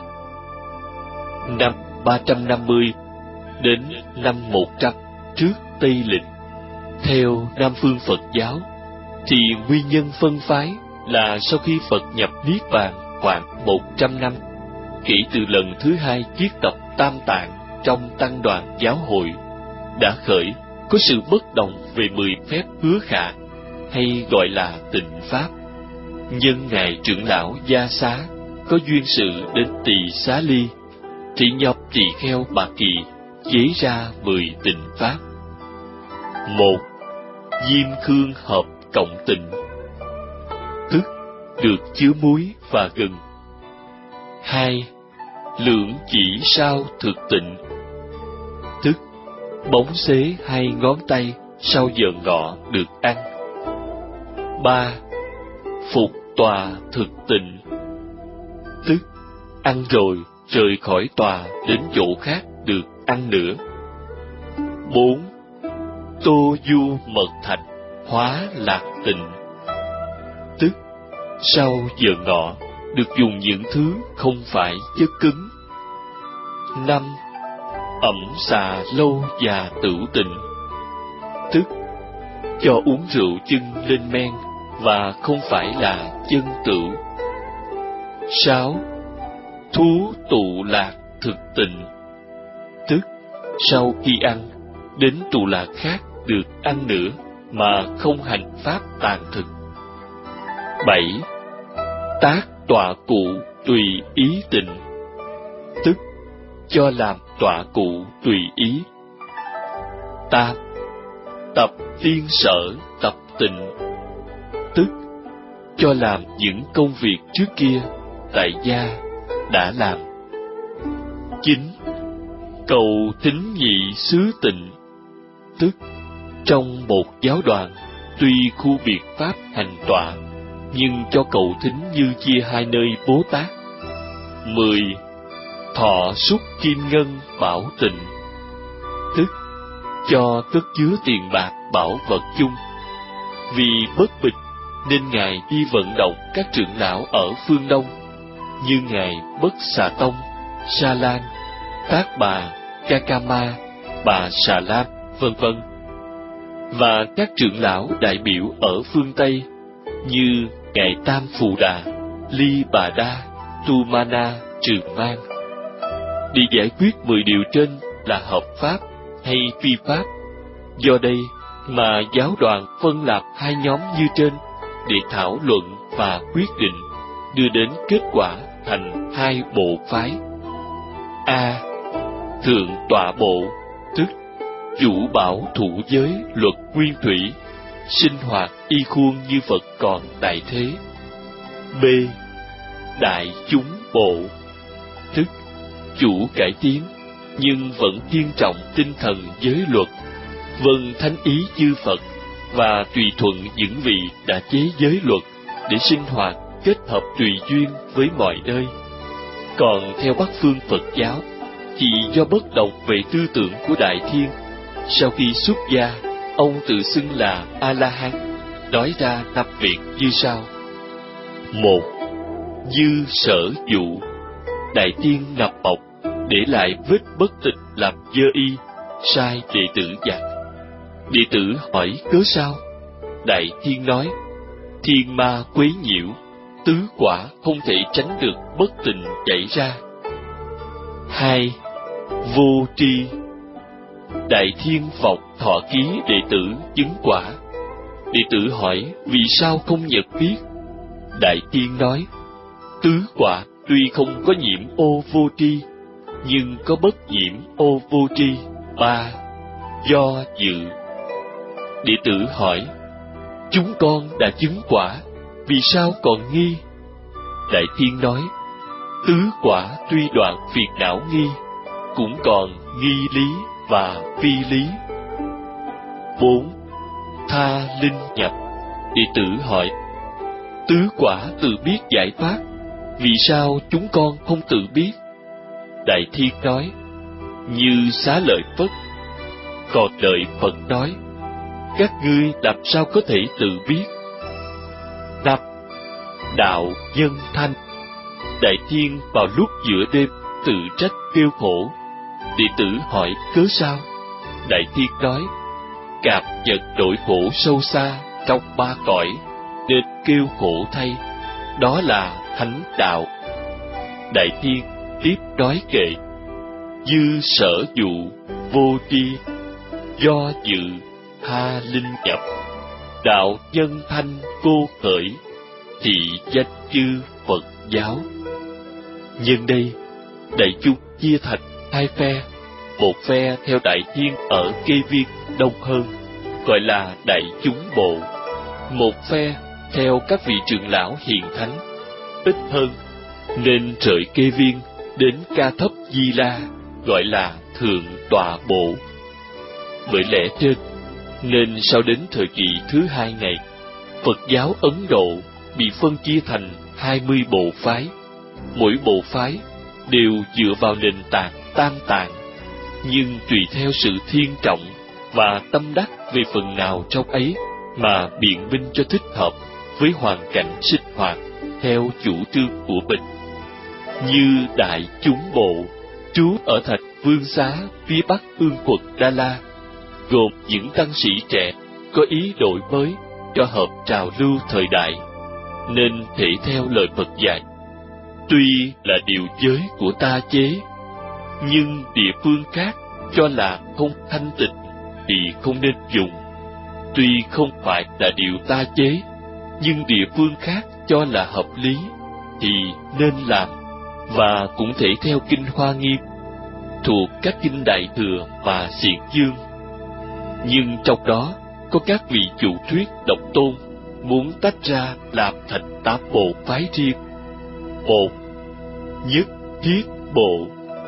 Năm ba trăm năm mươi đến năm một trăm trước Tây Lịch, theo Nam phương Phật giáo, thì nguyên nhân phân phái là sau khi Phật nhập Niết Bàn khoảng một trăm năm, kể từ lần thứ hai viết tập Tam Tạng trong Tăng đoàn Giáo hội, đã khởi có sự bất đồng về mười phép hứa khả, hay gọi là tịnh pháp. Nhân ngài trưởng lão Gia Xá có duyên sự đến Tỳ Xá Ly, thì nhập tỳ kheo Bà Kỳ chế ra mười tịnh pháp. Một. Diêm khương hợp cộng tịnh, tức được chứa muối và gừng. Hai. Lưỡng chỉ sao thực tịnh, tức bóng xế hai ngón tay sau giờ ngọ được ăn. Ba. Phục tòa thực tịnh, tức ăn rồi rời khỏi tòa đến chỗ khác được ăn nữa. Bốn. Tô du mật thạch hóa lạc tịnh, tức sau giờ ngọ được dùng những thứ không phải chất cứng. Năm. Ẩm xà lâu già tửu tịnh, tức cho uống rượu chân lên men và không phải là chân tửu. Sáu. Thú tụ lạc thực tịnh, tức sau khi ăn đến tụ lạc khác được ăn nữa mà không hành pháp tàn thực. Bảy. Tác tọa cụ tùy ý tịnh, tức cho làm tọa cụ tùy ý. Tám. Tập tiên sở tập tịnh, tức cho làm những công việc trước kia tại gia đã làm. Chín. Cầu tín nhị xứ tịnh, tức trong một giáo đoàn tuy khu biệt pháp hành tọa, nhưng cho cầu thính như chia hai nơi Bố Tát. Mười. Thọ xúc kim ngân bảo tịnh, tức cho cất chứa tiền bạc bảo vật chung. Vì bất bịch nên Ngài đi vận động các trưởng lão ở phương Đông, như Ngài Bất Xà Tông, Sa Lan, Tác Bà, Kakama, Bà Xà Lam, vân vân, và các trưởng lão đại biểu ở phương Tây như Ngài Tam Phù Đà, Ly Bà Đa, Tu Mana, Trường Mang, để giải quyết mười điều trên là hợp pháp hay phi pháp. Do đây, mà giáo đoàn phân làm hai nhóm như trên để thảo luận và quyết định, đưa đến kết quả thành hai bộ phái. A. Thượng tọa bộ, tức chủ bảo thủ giới luật nguyên thủy, sinh hoạt y khuôn như Phật còn tại thế. B. Đại chúng bộ, tức chủ cải tiến nhưng vẫn kiên trọng tinh thần giới luật, vâng thánh ý chư Phật và tùy thuận những vị đã chế giới luật để sinh hoạt kết hợp tùy duyên với mọi nơi. Còn theo Bắc phương Phật giáo, chỉ do bất đồng về tư tưởng của Đại Thiên, sau khi xuất gia, ông tự xưng là A-la-hán, nói ra năm việc như sau. Một. Dư sở dụ. Đại Thiên ngập bọc, để lại vết bất tịch làm dơ y, sai đệ tử dặn. Đệ tử hỏi cớ sao? Đại Thiên nói, thiên ma quấy nhiễu, tứ quả không thể tránh được bất tịnh chảy ra. Hai. Vô tri. Đại Thiên vọng thọ ký đệ tử chứng quả. Đệ tử hỏi vì sao không nhận biết? Đại Thiên nói, tứ quả tuy không có nhiễm ô vô tri, nhưng có bất nhiễm ô vô tri. Ba. Do dự. Đệ tử hỏi, chúng con đã chứng quả, vì sao còn nghi? Đại Thiên nói, tứ quả tuy đoạn phiền não nghi, cũng còn nghi lý và phi lý. Bốn. Tha linh nhập. Đệ tử hỏi, tứ quả tự biết giải thoát, vì sao chúng con không tự biết? Đại Thiên nói, như Xá Lợi Phất. Còn đợi Phật nói, các ngươi làm sao có thể tự biết? Năm. Đạo nhân thanh. Đại Thiên vào lúc giữa đêm tự trách kêu khổ. Đệ tử hỏi cớ sao? Đại Thiên nói, cảm nhận nỗi khổ sâu xa trong ba cõi, nên kêu khổ thay. Đó là thánh đạo. Đại Thiên tiếp nói kệ, dư sở dụ, vô tri, do dự, tha linh nhập, đạo nhân thanh cô khởi, thị danh chư Phật giáo. Nhân đây, đại chúng chia thành hai phe. Một phe theo Đại Thiên ở Kê Viên đông hơn, gọi là đại chúng bộ. Một phe theo các vị trưởng lão hiền thánh, ít hơn, nên rời Kê Viên đến Ca Thấp Di La, gọi là thượng tọa bộ. Bởi lẽ trên, nên sau đến thời kỳ thứ hai này, Phật giáo Ấn Độ bị phân chia thành hai mươi bộ phái. Mỗi bộ phái đều dựa vào nền tảng tam tạng, nhưng tùy theo sự thiên trọng và tâm đắc về phần nào trong ấy mà biện minh cho thích hợp với hoàn cảnh sinh hoạt theo chủ trương của mình. Như đại chúng bộ trú ở thành Vương Xá phía bắc Ương quận Đa La, gồm những tăng sĩ trẻ có ý đổi mới cho hợp trào lưu thời đại, nên thể theo lời Phật dạy. Tuy là điều giới của ta chế, nhưng địa phương khác cho là không thanh tịnh thì không nên dùng. Tuy không phải là điều ta chế, nhưng địa phương khác cho là hợp lý thì nên làm, và cũng thể theo kinh Hoa Nghiêm, thuộc các kinh Đại Thừa và Xiển Dương. Nhưng trong đó có các vị chủ thuyết độc tôn muốn tách ra làm thành tám bộ phái riêng. Một. Nhất thiết bộ,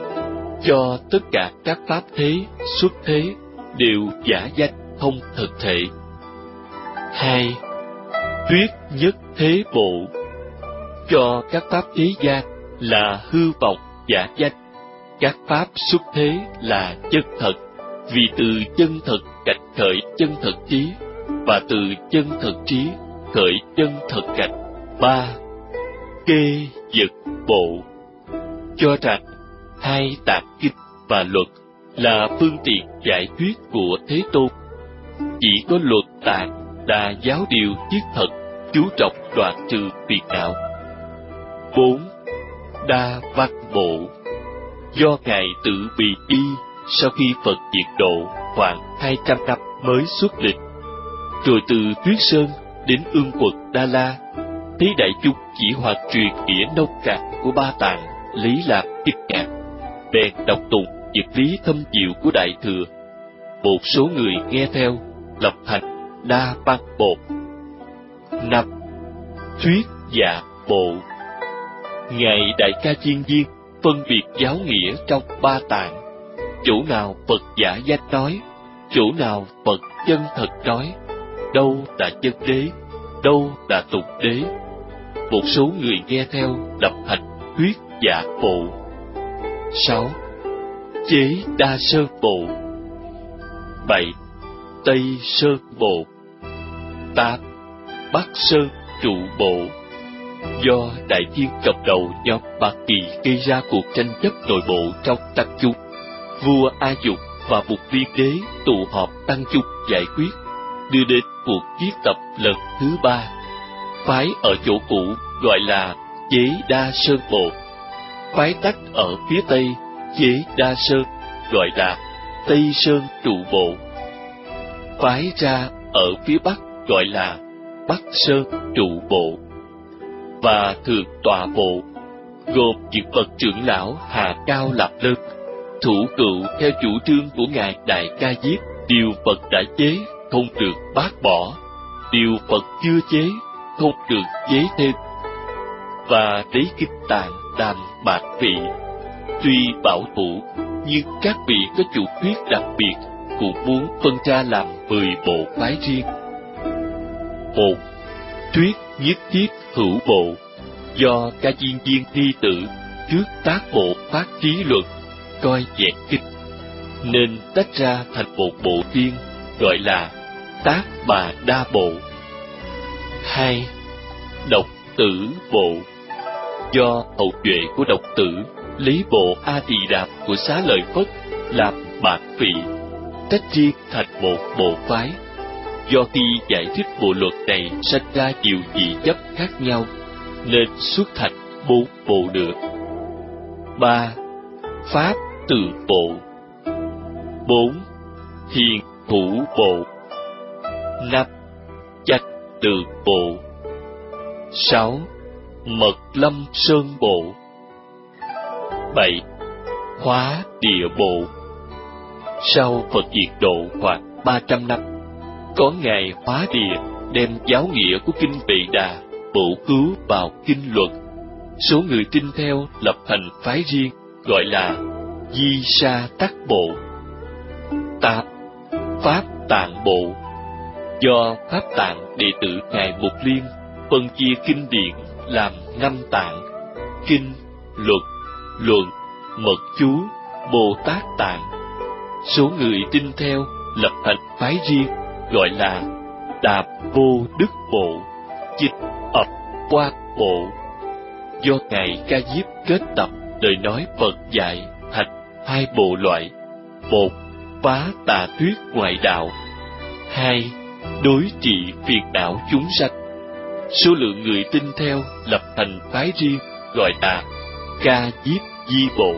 cho tất cả các pháp thế, xuất thế đều giả danh không thực thể. Hai. Thuyết nhất thế bộ, cho các pháp thế gian là hư vọng giả danh, các pháp xuất thế là chân thật, vì từ chân thật cạnh khởi chân thật trí, và từ chân thật trí khởi chân thật cạnh. Ba. Kê dực bộ, cho rằng hai tạng kinh và luật là phương tiện giải thuyết của Thế Tôn. Chỉ có luật tạng là giáo điều thiết thật, chú trọng đoạn trừ phiền não. Bốn. Đa văn bộ, do Ngài tự bị y sau khi Phật diệt độ khoảng hai trăm năm mới xuất lịch, Rồi từ Tuyết Sơn đến Ương Quật Đa La, thấy đại chúng chỉ hoặc truyền nghĩa nông cạn của Ba Tạng, Lý Lạc kinh ngạc, bèn đọc tụng vật lý thâm diệu của Đại Thừa. Một số người nghe theo, lập thành Đa Băng Bộ. Năm. Thuyết Dạ Bộ. Ngài Đại Ca Diên Viên phân biệt giáo nghĩa trong Ba Tạng, chỗ nào Phật giả danh nói, chỗ nào Phật chân thật nói, đâu là chân đế, đâu là tục đế. Một số người nghe theo lập thành Thuyết Dạ Bộ. Sáu. Chế Đa Sơ Bộ. Bảy. Tây Sơ Bộ. Tám. Bắc Sơn Trụ Bộ. Do Đại Thiên cầm đầu nhóm Bạc Kỳ gây ra cuộc tranh chấp nội bộ trong tăng chúng, vua A Dục và Mục Liên Đế tụ họp tăng chúng giải quyết, đưa đến cuộc viết tập lần thứ ba. Phái ở chỗ cũ gọi là Chế Đa Sơn Bộ, phái tắt ở phía tây Chế Đa Sơn gọi là Tây Sơn Trụ Bộ, phái ra ở phía bắc gọi là Bắc Sơn Trụ Bộ. Và Thượng Tọa Bộ gồm những bậc trưởng lão hạ cao lập lớn, thủ cựu theo chủ trương của ngài Đại Ca Diếp, điều Phật đã chế không được bác bỏ, điều Phật chưa chế không được chế thêm. Và lấy kinh tạng làm bạc vị, tuy bảo thủ nhưng các vị có chủ thuyết đặc biệt cũng muốn phân ra làm mười bộ phái riêng. Một. Thuyết Nhất Thiết Hữu Bộ, do Ca Diên Viên Ni Tử trước tác bộ phát trí luận coi vẹn kinh, nên tách ra thành một bộ riêng gọi là Tác Bà Đa Bộ. Hai. Độc Tử Bộ, do hậu duệ của Độc Tử lấy bộ A Tỳ Đàm của Xá Lợi Phất làm bạc vị, tách riêng thành một bộ phái. Do khi giải thích bộ luật này sinh ra nhiều dị chấp khác nhau, nên xuất thành bốn bộ được. Ba. Pháp Tự Bộ. Bốn. Hiền Thủ Bộ. Năm. Chánh Tự Bộ. Sáu. Mật Lâm Sơn Bộ. Bảy. Hóa Địa Bộ. Sau Phật diệt độ khoảng ba trăm năm, có ngài Hóa Địa đem giáo nghĩa của kinh Vệ Đà bổ cứu vào kinh luận. Số người tin theo lập thành phái riêng gọi là Di Sa Tắc Bộ. Tám. Pháp Tạng Bộ, do Pháp Tạng đệ tử ngài Mục Liên phân chia kinh điển làm năm tạng: kinh, luật, luận, mật chú, Bồ Tát Tạng. Số người tin theo lập thành phái riêng gọi là Đạp Vô Đức Bộ, Dịch Ập Quát Bộ, do ngài Ca Diếp kết tập lời nói Phật dạy thành hai bộ loại: một. Phá tà thuyết ngoại đạo; hai. Đối trị phiền não chúng sanh. Số lượng người tin theo lập thành phái riêng gọi là Ca Diếp Di Bộ.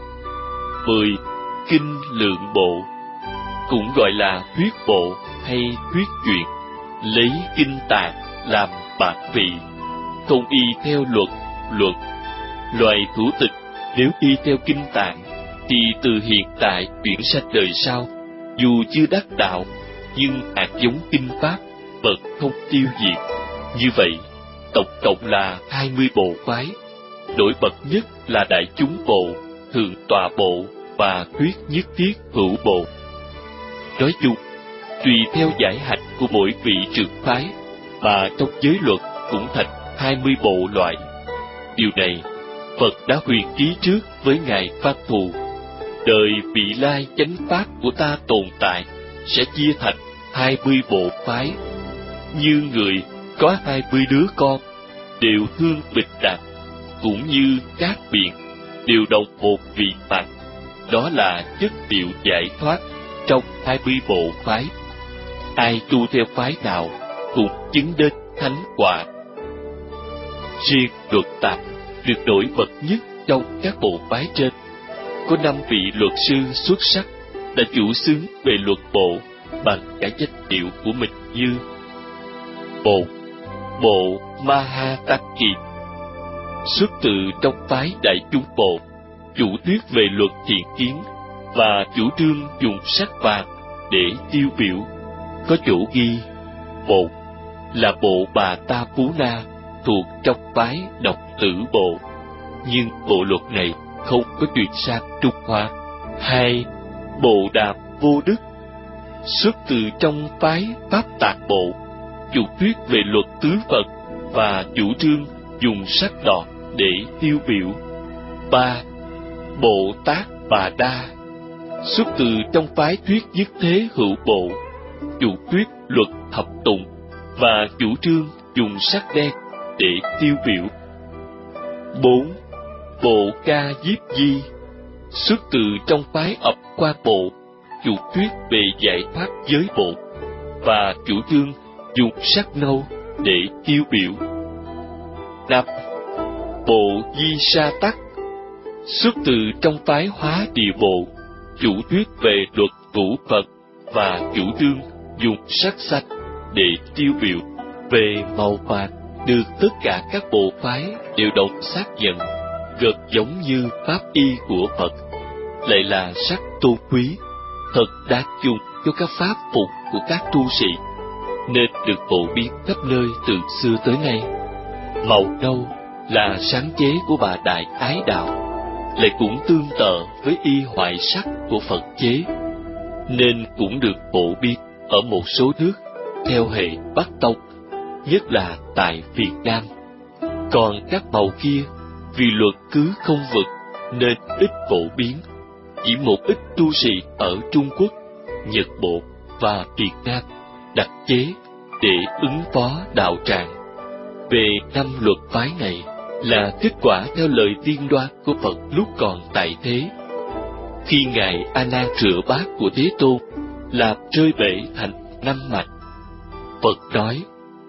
Mười. Kinh Lượng Bộ, cũng gọi là thuyết bộ hay thuyết chuyện, lấy kinh tạng làm bạc vị, không y theo luật, luật. Loài thủ tịch nếu y theo kinh tạng thì từ hiện tại chuyển sanh đời sau, dù chưa đắc đạo nhưng hạt giống kinh pháp vẫn không tiêu diệt. Như vậy tổng cộng là hai mươi bộ phái, nổi bật nhất là Đại Chúng Bộ, Thượng Tọa Bộ và Thuyết Nhất Thiết Hữu Bộ. Nói chung, tùy theo giải hạnh của mỗi vị trưởng phái mà trong giới luật cũng thành hai mươi bộ loại. Điều này Phật đã huyền ký trước với ngài Pháp Thù: đời vị lai chánh pháp của ta tồn tại sẽ chia thành hai mươi bộ phái. Như người có hai mươi đứa con đều thương bình đẳng, cũng như các biển đều đồng một vị mặt, đó là chất liệu giải thoát trong hai mươi bộ phái. Ai tu theo phái nào cũng chứng đến thánh quả. Riêng luật tạng được nổi bật nhất trong các bộ phái trên. Có năm vị luật sư xuất sắc đã chủ xướng về luật bộ, bằng cả danh hiệu của mình như Bộ, Bộ Mahataki, xuất từ trong phái Đại Chúng Bộ, chủ thuyết về luật thiện kiến và chủ trương dùng sắc vàng để tiêu biểu. Có chỗ ghi Bộ là bộ Bà Ta Phú Na thuộc trong phái Độc Tử Bộ, nhưng bộ luật này không có truyền sang Trung Hoa. Hai, Bộ Đàm Vô Đức, xuất từ trong phái Pháp Tạng Bộ, chủ thuyết về luật tứ Phật và chủ trương dùng sắc đỏ để tiêu biểu. Ba, Bộ Tát Bà Đa, xuất từ trong phái thuyết Nhất Thế Hữu Bộ, chủ thuyết luật thập tụng và chủ trương dùng sắc đen để tiêu biểu. Bốn, Bộ Ca Diếp Di, xuất từ trong phái Ập Quan Bộ, chủ thuyết về giải thoát giới bộ và chủ trương dùng sắc nâu để tiêu biểu. Năm, Bộ Di Sa Tắc, xuất từ trong phái Hóa Địa Bộ, chủ thuyết về luật ngũ Phật và chủ trương dùng sắc xanh để tiêu biểu. Về màu vàng, được tất cả các bộ phái đều đồng xác nhận, gật giống như pháp y của Phật, lại là sắc tôn quý, thật đáng dùng cho các pháp phục của các tu sĩ, nên được phổ biến khắp nơi từ xưa tới nay. Màu nâu là sáng chế của bà Đại Ái Đạo, lại cũng tương tự với y hoại sắc của Phật chế, nên cũng được phổ biến ở một số nước theo hệ Bắc Tông, nhất là tại Việt Nam. Còn các màu kia vì luật cứ không vực nên ít phổ biến, chỉ một ít tu sĩ ở Trung Quốc, Nhật Bộ và Việt Nam đặt chế để ứng phó đạo tràng. Về năm luật phái này là kết quả theo lời tiên đoán của Phật lúc còn tại thế. Khi Ngài A Nan rửa bát của Thế Tôn làm rơi bể thành năm mạch, Phật nói: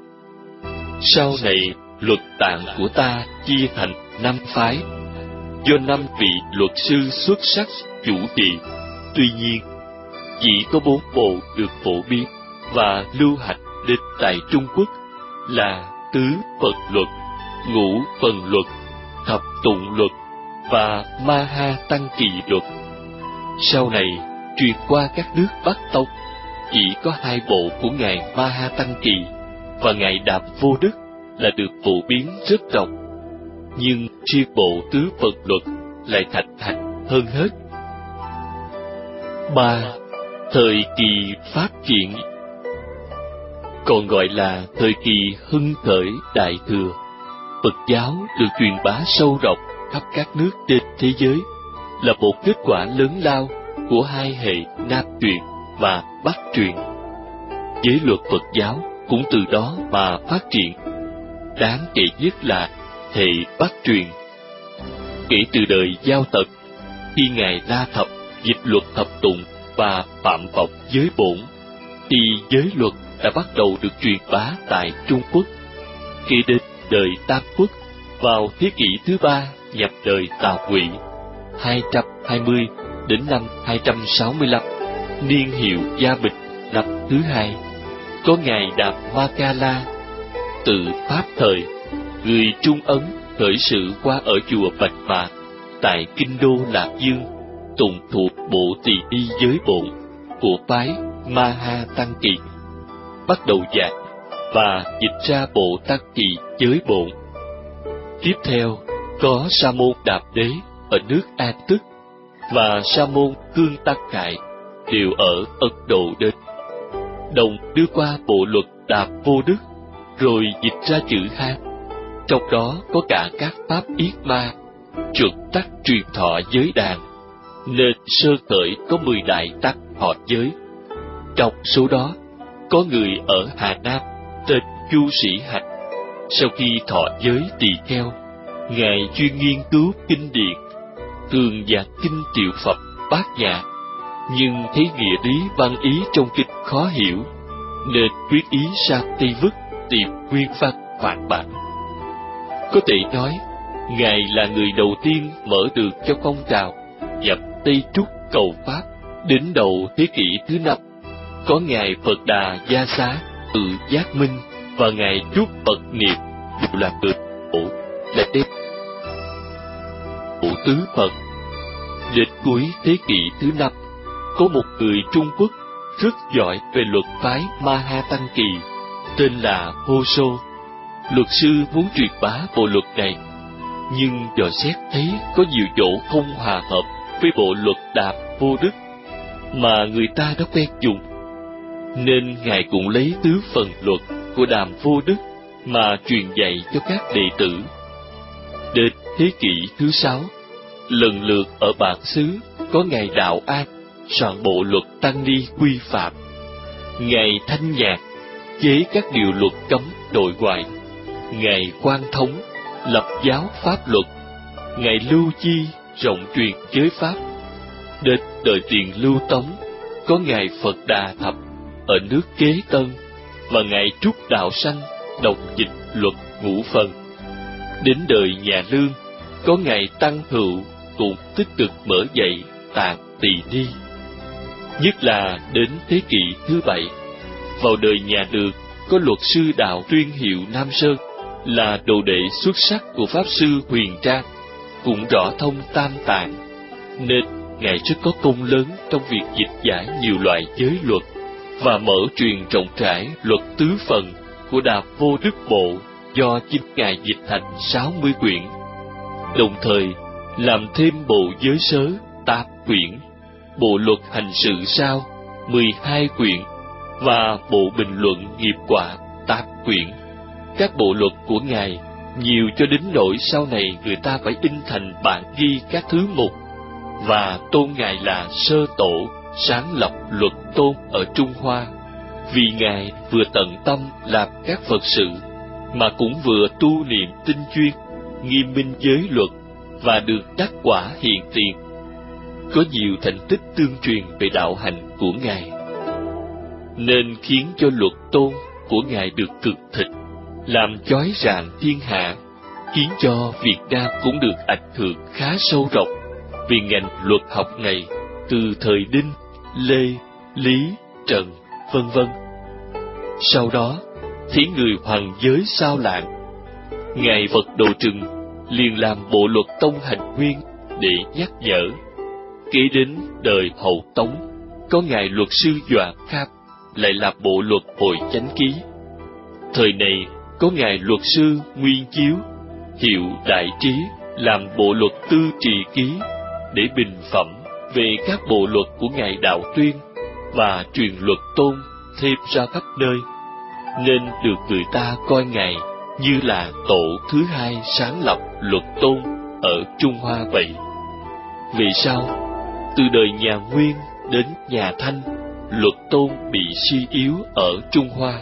sau này luật tạng của ta chia thành năm phái, do năm vị luật sư xuất sắc chủ trì. Tuy nhiên, chỉ có bốn bộ được phổ biến và lưu hành đến tại Trung Quốc là tứ Phật luật, ngũ phần luật, thập tụng luật và Ma Ha Tăng Kỳ luật. Sau này truyền qua các nước Bắc Tông, chỉ có hai bộ của ngài Ma Ha Tăng Kỳ và ngài Đàm Vô Đức là được phổ biến rất rộng, nhưng riêng bộ tứ Phật luật lại thịnh hành hơn hết. Ba, thời kỳ phát triển, còn gọi là thời kỳ hưng khởi đại thừa, Phật giáo được truyền bá sâu rộng khắp các nước trên thế giới, là một kết quả lớn lao của hai hệ Nam truyền và Bắc truyền. Giới luật Phật giáo cũng từ đó mà phát triển. Đáng kể nhất là hệ Bắc truyền. Kể từ đời Giao Tật, khi ngài La Thập dịch luật thập tụng và phạm vọng giới bổn, thì giới luật đã bắt đầu được truyền bá tại Trung Quốc. Khi đến đời Tam Quốc, vào thế kỷ thứ ba nhập đời Tào Ngụy, hai trăm hai mươi đến năm hai trăm sáu mươi lăm, niên hiệu Gia Bịch năm thứ hai, có ngài Đạt Ma Ca La, tự Pháp thời, người Trung Ấn khởi sự qua ở chùa Bạch Mạc tại kinh đô Lạc Dương, tùng thuộc bộ tỳ ni giới bổn của phái Ma Ha Tăng Kỳ, bắt đầu dạy và dịch ra bộ Tăng Kỳ giới bổn. Tiếp theo có Sa môn Đạp Đế ở nước An Tức và Sa môn Cương Tăng Khải đều ở Ấn Độ đến, đồng đưa qua bộ luật Đàm Vô Đức, rồi dịch ra chữ Hán. Trong đó có cả các pháp yết ma, chuẩn tắc truyền thọ giới đàn, nên sơ khởi có mười đại tắc thọ giới. Trong số đó có người ở Hà Nam tên Chu Sĩ Hạnh. Sau khi thọ giới tỳ kheo, ngài chuyên nghiên cứu kinh điển, thường giảng kinh Triệu Phật Bát Nhã, nhưng thấy nghĩa lý văn ý trong kinh khó hiểu, nên quyết ý sang Tây Vức tìm nguyên văn phản bản. Có thể nói, ngài là người đầu tiên mở đường cho phong trào nhập Tây Trúc cầu Pháp đến đầu thế kỷ thứ năm. có ngài Phật Đà Gia Xá, Tự Giác Minh và ngài Trúc Bật Niệm đều là người bộ là đế bộ tứ Phật. Đến cuối thế kỷ thứ năm, có một người Trung Quốc rất giỏi về luật phái Ma Ha Tăng Kỳ, tên là Hô Sô. Luật sư muốn truyền bá bộ luật này, nhưng dò xét thấy có nhiều chỗ không hòa hợp với bộ luật Đàm Vô Đức mà người ta đã quen dùng, nên ngài cũng lấy tứ phần luật của Đàm Vô Đức mà truyền dạy cho các đệ tử. Đến thế kỷ thứ sáu, lần lượt ở bản xứ có ngài Đạo An soạn bộ luật Tăng Ni Quy Phạm, ngài Thanh Nhạc chế các điều luật cấm nội ngoại, ngài Quang Thống lập giáo pháp luật, ngài Lưu Chi rộng truyền giới pháp. Đến đời Tiền Lưu Tống có ngài Phật Đà Thập ở nước Kế Tân và ngài Trúc Đạo Sanh đọc dịch luật ngũ phần. Đến đời nhà Lương có ngài Tăng Hữu cũng tích cực mở dạy Tạng Tỳ Ni. Nhất là đến thế kỷ thứ bảy, vào đời nhà Đường có luật sư Đạo Tuyên Hiệu Nam Sơn là đồ đệ xuất sắc của Pháp Sư Huyền Trang, cũng rõ thông tam tạng, nên ngài rất có công lớn trong việc dịch giải nhiều loại giới luật và mở truyền rộng rãi luật tứ phần của Đàm Vô Đức Bộ do chính ngài dịch thành sáu mươi quyển, đồng thời làm thêm bộ giới sớ tám quyển, bộ luật hành sự sao mười hai quyển và bộ bình luận nghiệp quả tám quyển. Các bộ luật của ngài nhiều cho đến nỗi sau này người ta phải in thành bản ghi các thứ mục, và tôn ngài là sơ tổ sáng lập luật tôn ở Trung Hoa, vì ngài vừa tận tâm làm các Phật sự mà cũng vừa tu niệm tinh chuyên, nghiêm minh giới luật và được đắc quả hiện tiền. Có nhiều thành tích tương truyền về đạo hành của ngài, nên khiến cho luật tôn của ngài được cực thịnh, làm chói rạng thiên hạ, khiến cho Việt Nam cũng được ảnh hưởng khá sâu rộng vì ngành luật học này từ thời Đinh, Lê, Lý, Trần, vân vân. Sau đó, thấy người hoàng giới sao lãng, ngài Phật Độ Trừng liền làm bộ luật Tông Hành Nguyên để nhắc nhở. Kế đến đời Hậu Tống, có ngài luật sư Doãn Kham lại làm bộ luật Hội Chánh Ký. Thời này có ngài luật sư Nguyên Chiếu hiệu Đại Trí làm bộ luật Tư Trì Ký để bình phẩm về các bộ luật của ngài Đạo Tuyên và truyền luật tôn thêm ra khắp nơi, nên được người ta coi ngài như là tổ thứ hai sáng lập luật tôn ở Trung Hoa vậy. Vì sao? Từ đời nhà Nguyên đến nhà Thanh, luật tôn bị suy yếu ở Trung Hoa.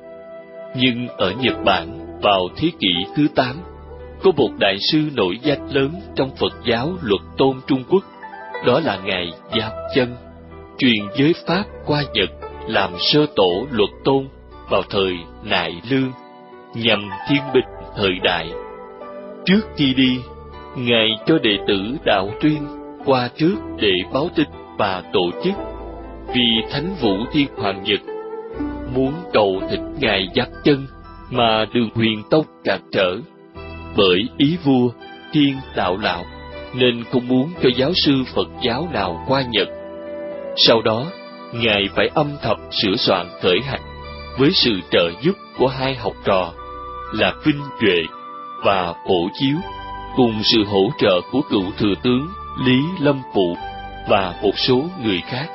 Nhưng ở Nhật Bản vào thế kỷ thứ tám, có một đại sư nổi danh lớn trong Phật giáo luật tôn Trung Quốc, đó là ngài Giáp Chân, truyền giới pháp qua Nhật làm sơ tổ luật tôn vào thời Nại Lương, nhằm thiên bình thời đại. Trước khi đi, ngài cho đệ tử Đạo Tuyên qua trước để báo tin và tổ chức, vì Thánh Vũ Thiên Hoàng Nhật muốn cầu thỉnh ngài Giáp Chân mà Đường Huyền Tông cản trở, bởi ý vua Thiên Đạo Lão nên không muốn cho giáo sư Phật giáo nào qua Nhật. Sau đó, ngài phải âm thầm sửa soạn khởi hành với sự trợ giúp của hai học trò là Vinh Duệ và Phổ Chiếu, cùng sự hỗ trợ của cựu thừa tướng Lý Lâm Phụ và một số người khác.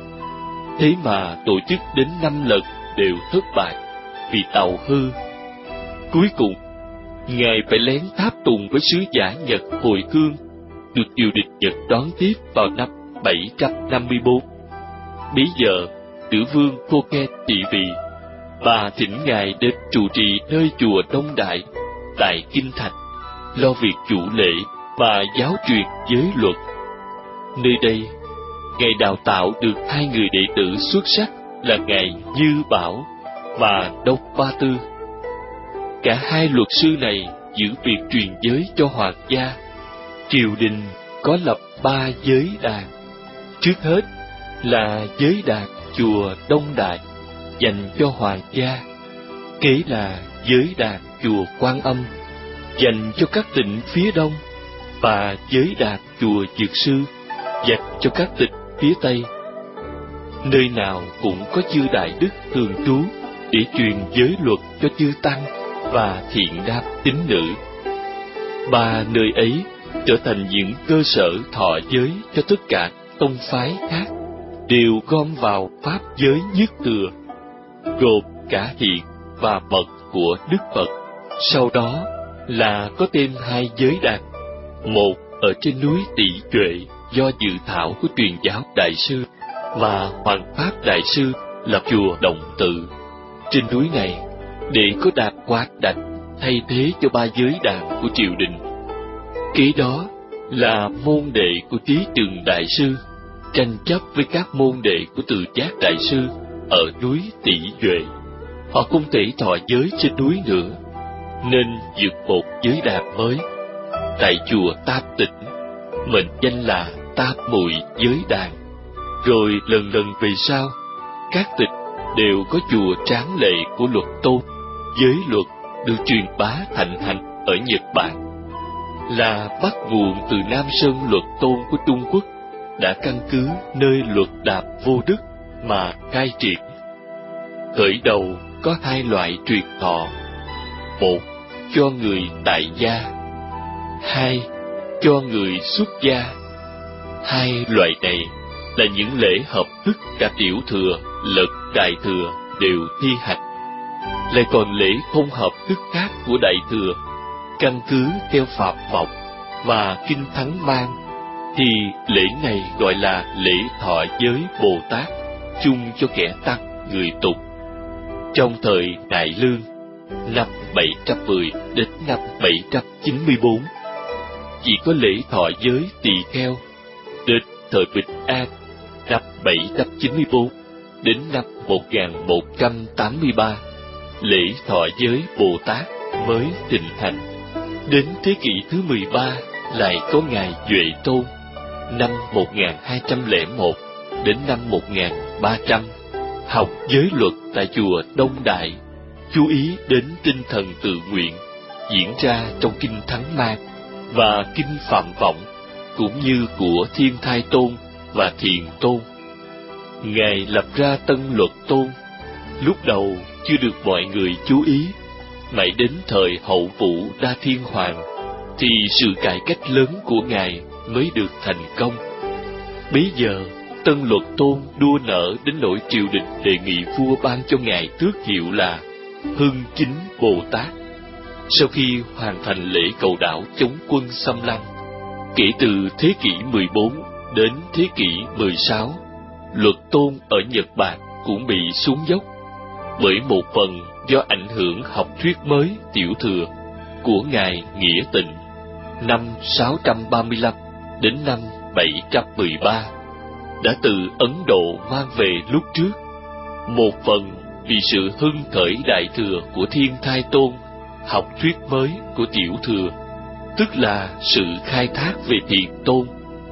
Thế mà tổ chức đến năm lần đều thất bại vì tàu hư. Cuối cùng, ngài phải lén tháp tùng với sứ giả Nhật Hồi Cương, được triều đình Nhật đón tiếp vào năm bảy trăm năm mươi tư. Bấy giờ, Tử Vương Koke trị vì, bà thỉnh ngài đến trụ trì nơi chùa Đông Đại tại Kinh Thành, lo việc chủ lễ và giáo truyền giới luật. Nơi đây, ngài đào tạo được hai người đệ tử xuất sắc là ngài Như Bảo và Đốc Ba Tư. Cả hai luật sư này giữ việc truyền giới cho hoàng gia. Triều đình có lập ba giới đàn. Trước hết là giới đàn chùa Đông Đại dành cho hoàng gia, kế là giới đàn chùa Quan Âm dành cho các tỉnh phía đông, và giới đàn chùa Dược Sư dành cho các tỉnh phía tây. Nơi nào cũng có chư đại đức thường trú để truyền giới luật cho chư tăng và thiện nam tín nữ. Ba nơi ấy trở thành những cơ sở thọ giới cho tất cả tông phái khác, đều gom vào pháp giới nhất thừa, gồm cả hiện và mật của Đức Phật. Sau đó là có thêm hai giới đàn, một ở trên núi Tỳ Duệ do dự thảo của truyền giáo đại sư, và Hoàng Pháp đại sư lập chùa Động Tự. Trên núi này để có đàn quạt đảnh thay thế cho ba giới đàn của triều đình. Kế đó là môn đệ của Trí Trừng đại sư tranh chấp với các môn đệ của Từ Giác đại sư ở núi Tỳ Duệ. Họ không thể thọ giới trên núi nữa, nên dựng một giới đàn mới tại chùa Tam Tịnh, mệnh danh là Tam Muội giới đàn. Rồi lần lần về sau, các tịch đều có chùa tráng lệ của Luật Tôn. Giới luật được truyền bá thịnh hành ở Nhật Bản, là bắt nguồn từ Nam Sơn Luật Tôn của Trung Quốc, đã căn cứ nơi luật đạp vô đức mà khai triển. Khởi đầu có hai loại truyền thọ: một cho người tại gia, hai cho người xuất gia. Hai loại này là những lễ hợp thức cả tiểu thừa lẫn đại thừa đều thi hành. Lại còn lễ không hợp thức khác của đại thừa, căn cứ theo Phạm Vọng và Kinh Thắng Mang, thì lễ này gọi là lễ thọ giới Bồ Tát, chung cho kẻ tăng người tục. Trong thời Đại Lương, năm bảy trăm mười đến năm bảy trăm chín mươi bốn, chỉ có lễ thọ giới Tỳ Kheo. Đến thời Bình An, năm bảy trăm chín mươi bốn đến năm một nghìn một trăm tám mươi ba, lễ thọ giới Bồ Tát mới thịnh hành. Đến thế kỷ thứ mười ba lại có ngài Duệ Tôn, năm một nghìn hai trăm lẻ một đến năm một nghìn ba trăm, học giới luật tại chùa Đông Đại, chú ý đến tinh thần tự nguyện diễn ra trong Kinh Thắng Mang và Kinh Phạm Vọng, cũng như của Thiên Thai Tôn và Thiền Tôn. Ngài lập ra Tân Luật Tôn, lúc đầu chưa được mọi người chú ý, mãi đến thời Hậu Vũ Đa Thiên Hoàng thì sự cải cách lớn của Ngài mới được thành công. Bấy giờ Tân Luật Tôn đua nở đến nỗi triều đình đề nghị vua ban cho Ngài tước hiệu là Hưng Chính Bồ Tát. Sau khi hoàn thành lễ cầu đảo chống quân xâm lăng, kể từ thế kỷ mười bốn đến thế kỷ mười sáu, Luật Tôn ở Nhật Bản cũng bị xuống dốc, bởi một phần do ảnh hưởng học thuyết mới tiểu thừa của ngài Nghĩa Tịnh năm sáu trăm ba mươi lăm đến năm bảy trăm mười ba đã từ Ấn Độ mang về lúc trước. Một phần vì sự hưng khởi đại thừa của Thiên Thai Tôn, học thuyết mới của tiểu thừa, tức là sự khai thác về Thiền Tôn,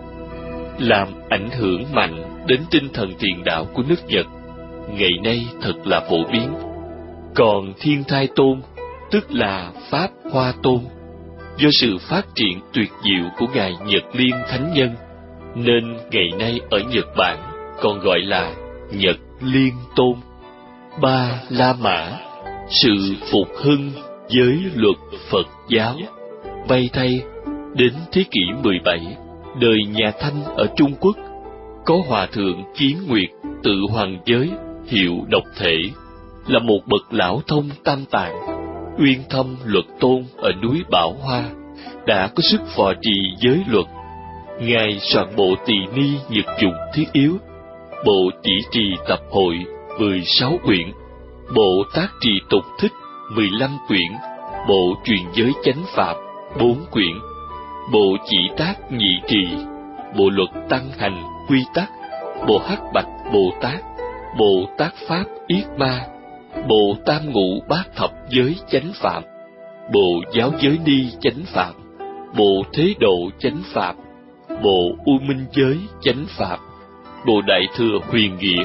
làm ảnh hưởng mạnh đến tinh thần thiền đạo của nước Nhật, ngày nay thật là phổ biến. Còn Thiên Thai Tôn, tức là Pháp Hoa Tôn, do sự phát triển tuyệt diệu của ngài Nhật Liên Thánh Nhân, nên ngày nay ở Nhật Bản còn gọi là Nhật Liên Tôn. Ba La Mã, sự phục hưng giới luật Phật giáo. May thay, đến thế kỷ mười bảy, đời nhà Thanh ở Trung Quốc, có Hòa Thượng Kiến Nguyệt tự hoàng giới hiệu Độc Thể, là một bậc lão thông tam tạng, uyên thâm luật tôn ở núi Bảo Hoa, đã có sức phò trì giới luật. Ngài soạn bộ Tỳ Ni Nhật Dụng Thiết Yếu, bộ Chỉ Trì Tập Hội mười sáu quyển, bộ Tác Trì Tục Thích mười lăm quyển, bộ Truyền Giới Chánh Pháp bốn quyển, bộ Chỉ Tác Nhị Trì, bộ Luật Tăng Hành Quy Tắc, bộ Hắc Bạch Bồ Tát, bộ Tác Pháp Yết Ma, bộ Tam Ngũ Bát Thập Giới Chánh Phạm, bộ Giáo Giới Ni Chánh Phạm, bộ Thế Độ Chánh Phạm, bộ U Minh Giới Chánh Phạm, bộ Đại Thừa Huyền Nghĩa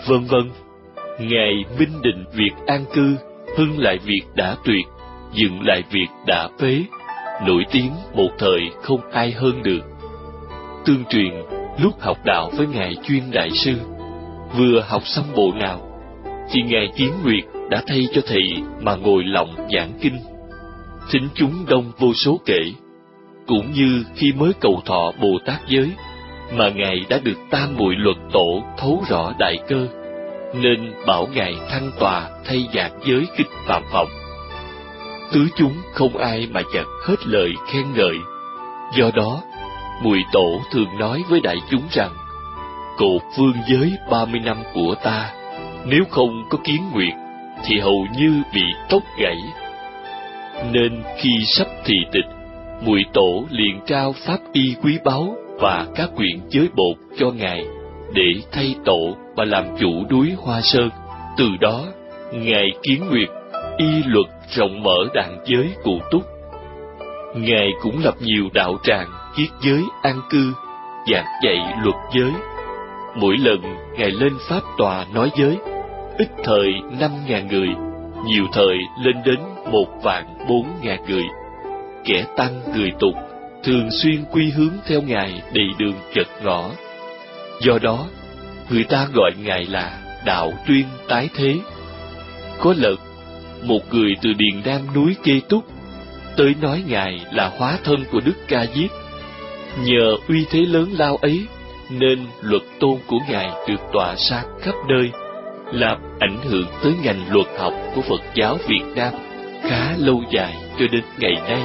vân vân. Ngài minh định việc an cư, hưng lại việc đã tuyệt, dựng lại việc đã phế, nổi tiếng một thời không ai hơn được. Tương truyền, lúc học đạo với Ngài Chuyên Đại Sư, vừa học xong bộ nào, thì Ngài Kiến Nguyệt đã thay cho thầy mà ngồi lọng giảng kinh. Thính chúng đông vô số kể, cũng như khi mới cầu thọ Bồ Tát giới, mà Ngài đã được Tam Muội Luật Tổ thấu rõ đại cơ, nên bảo Ngài thăng tòa thay giảng giới kinh Phạm Vọng. Tứ chúng không ai mà chặt hết lời khen ngợi. Do đó, Muội Tổ thường nói với đại chúng rằng, cột vương giới ba mươi năm của ta, nếu không có Kiến Nguyệt, thì hầu như bị tóc gãy. Nên khi sắp thị tịch, Muội Tổ liền trao pháp y quý báu và các quyển giới bột cho Ngài, để thay tổ và làm chủ núi Hoa Sơn. Từ đó, Ngài Kiến Nguyệt y luật rộng mở đàn giới cụ túc. Ngài cũng lập nhiều đạo tràng kiết giới an cư, giảng dạy luật giới. Mỗi lần Ngài lên pháp tòa nói giới, ít thời năm ngàn người, nhiều thời lên đến một vạn bốn ngàn người. Kẻ tăng người tục thường xuyên quy hướng theo Ngài đầy đường chật ngõ. Do đó, người ta gọi Ngài là Đạo Tuyên Tái Thế. Có lần, một người từ Điền Nam núi Kê Túc tới nói Ngài là hóa thân của Đức Ca Diếp. Nhờ uy thế lớn lao ấy, nên luật tôn của Ngài được tỏa sáng khắp nơi, làm ảnh hưởng tới ngành luật học của Phật giáo Việt Nam khá lâu dài cho đến ngày nay.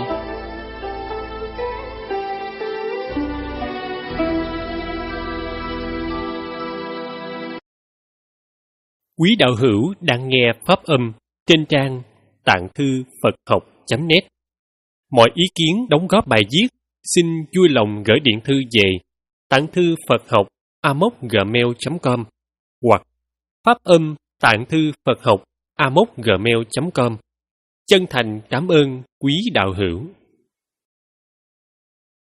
Quý đạo hữu đang nghe pháp âm trên trang tạng thư Phật học chấm net. Mọi ý kiến đóng góp bài viết xin vui lòng gửi điện thư về tạng thư Phật học a m o c gmail chấm com hoặc pháp âm tạng thư Phật học a m o c gmail chấm com. Chân thành cảm ơn quý đạo hữu.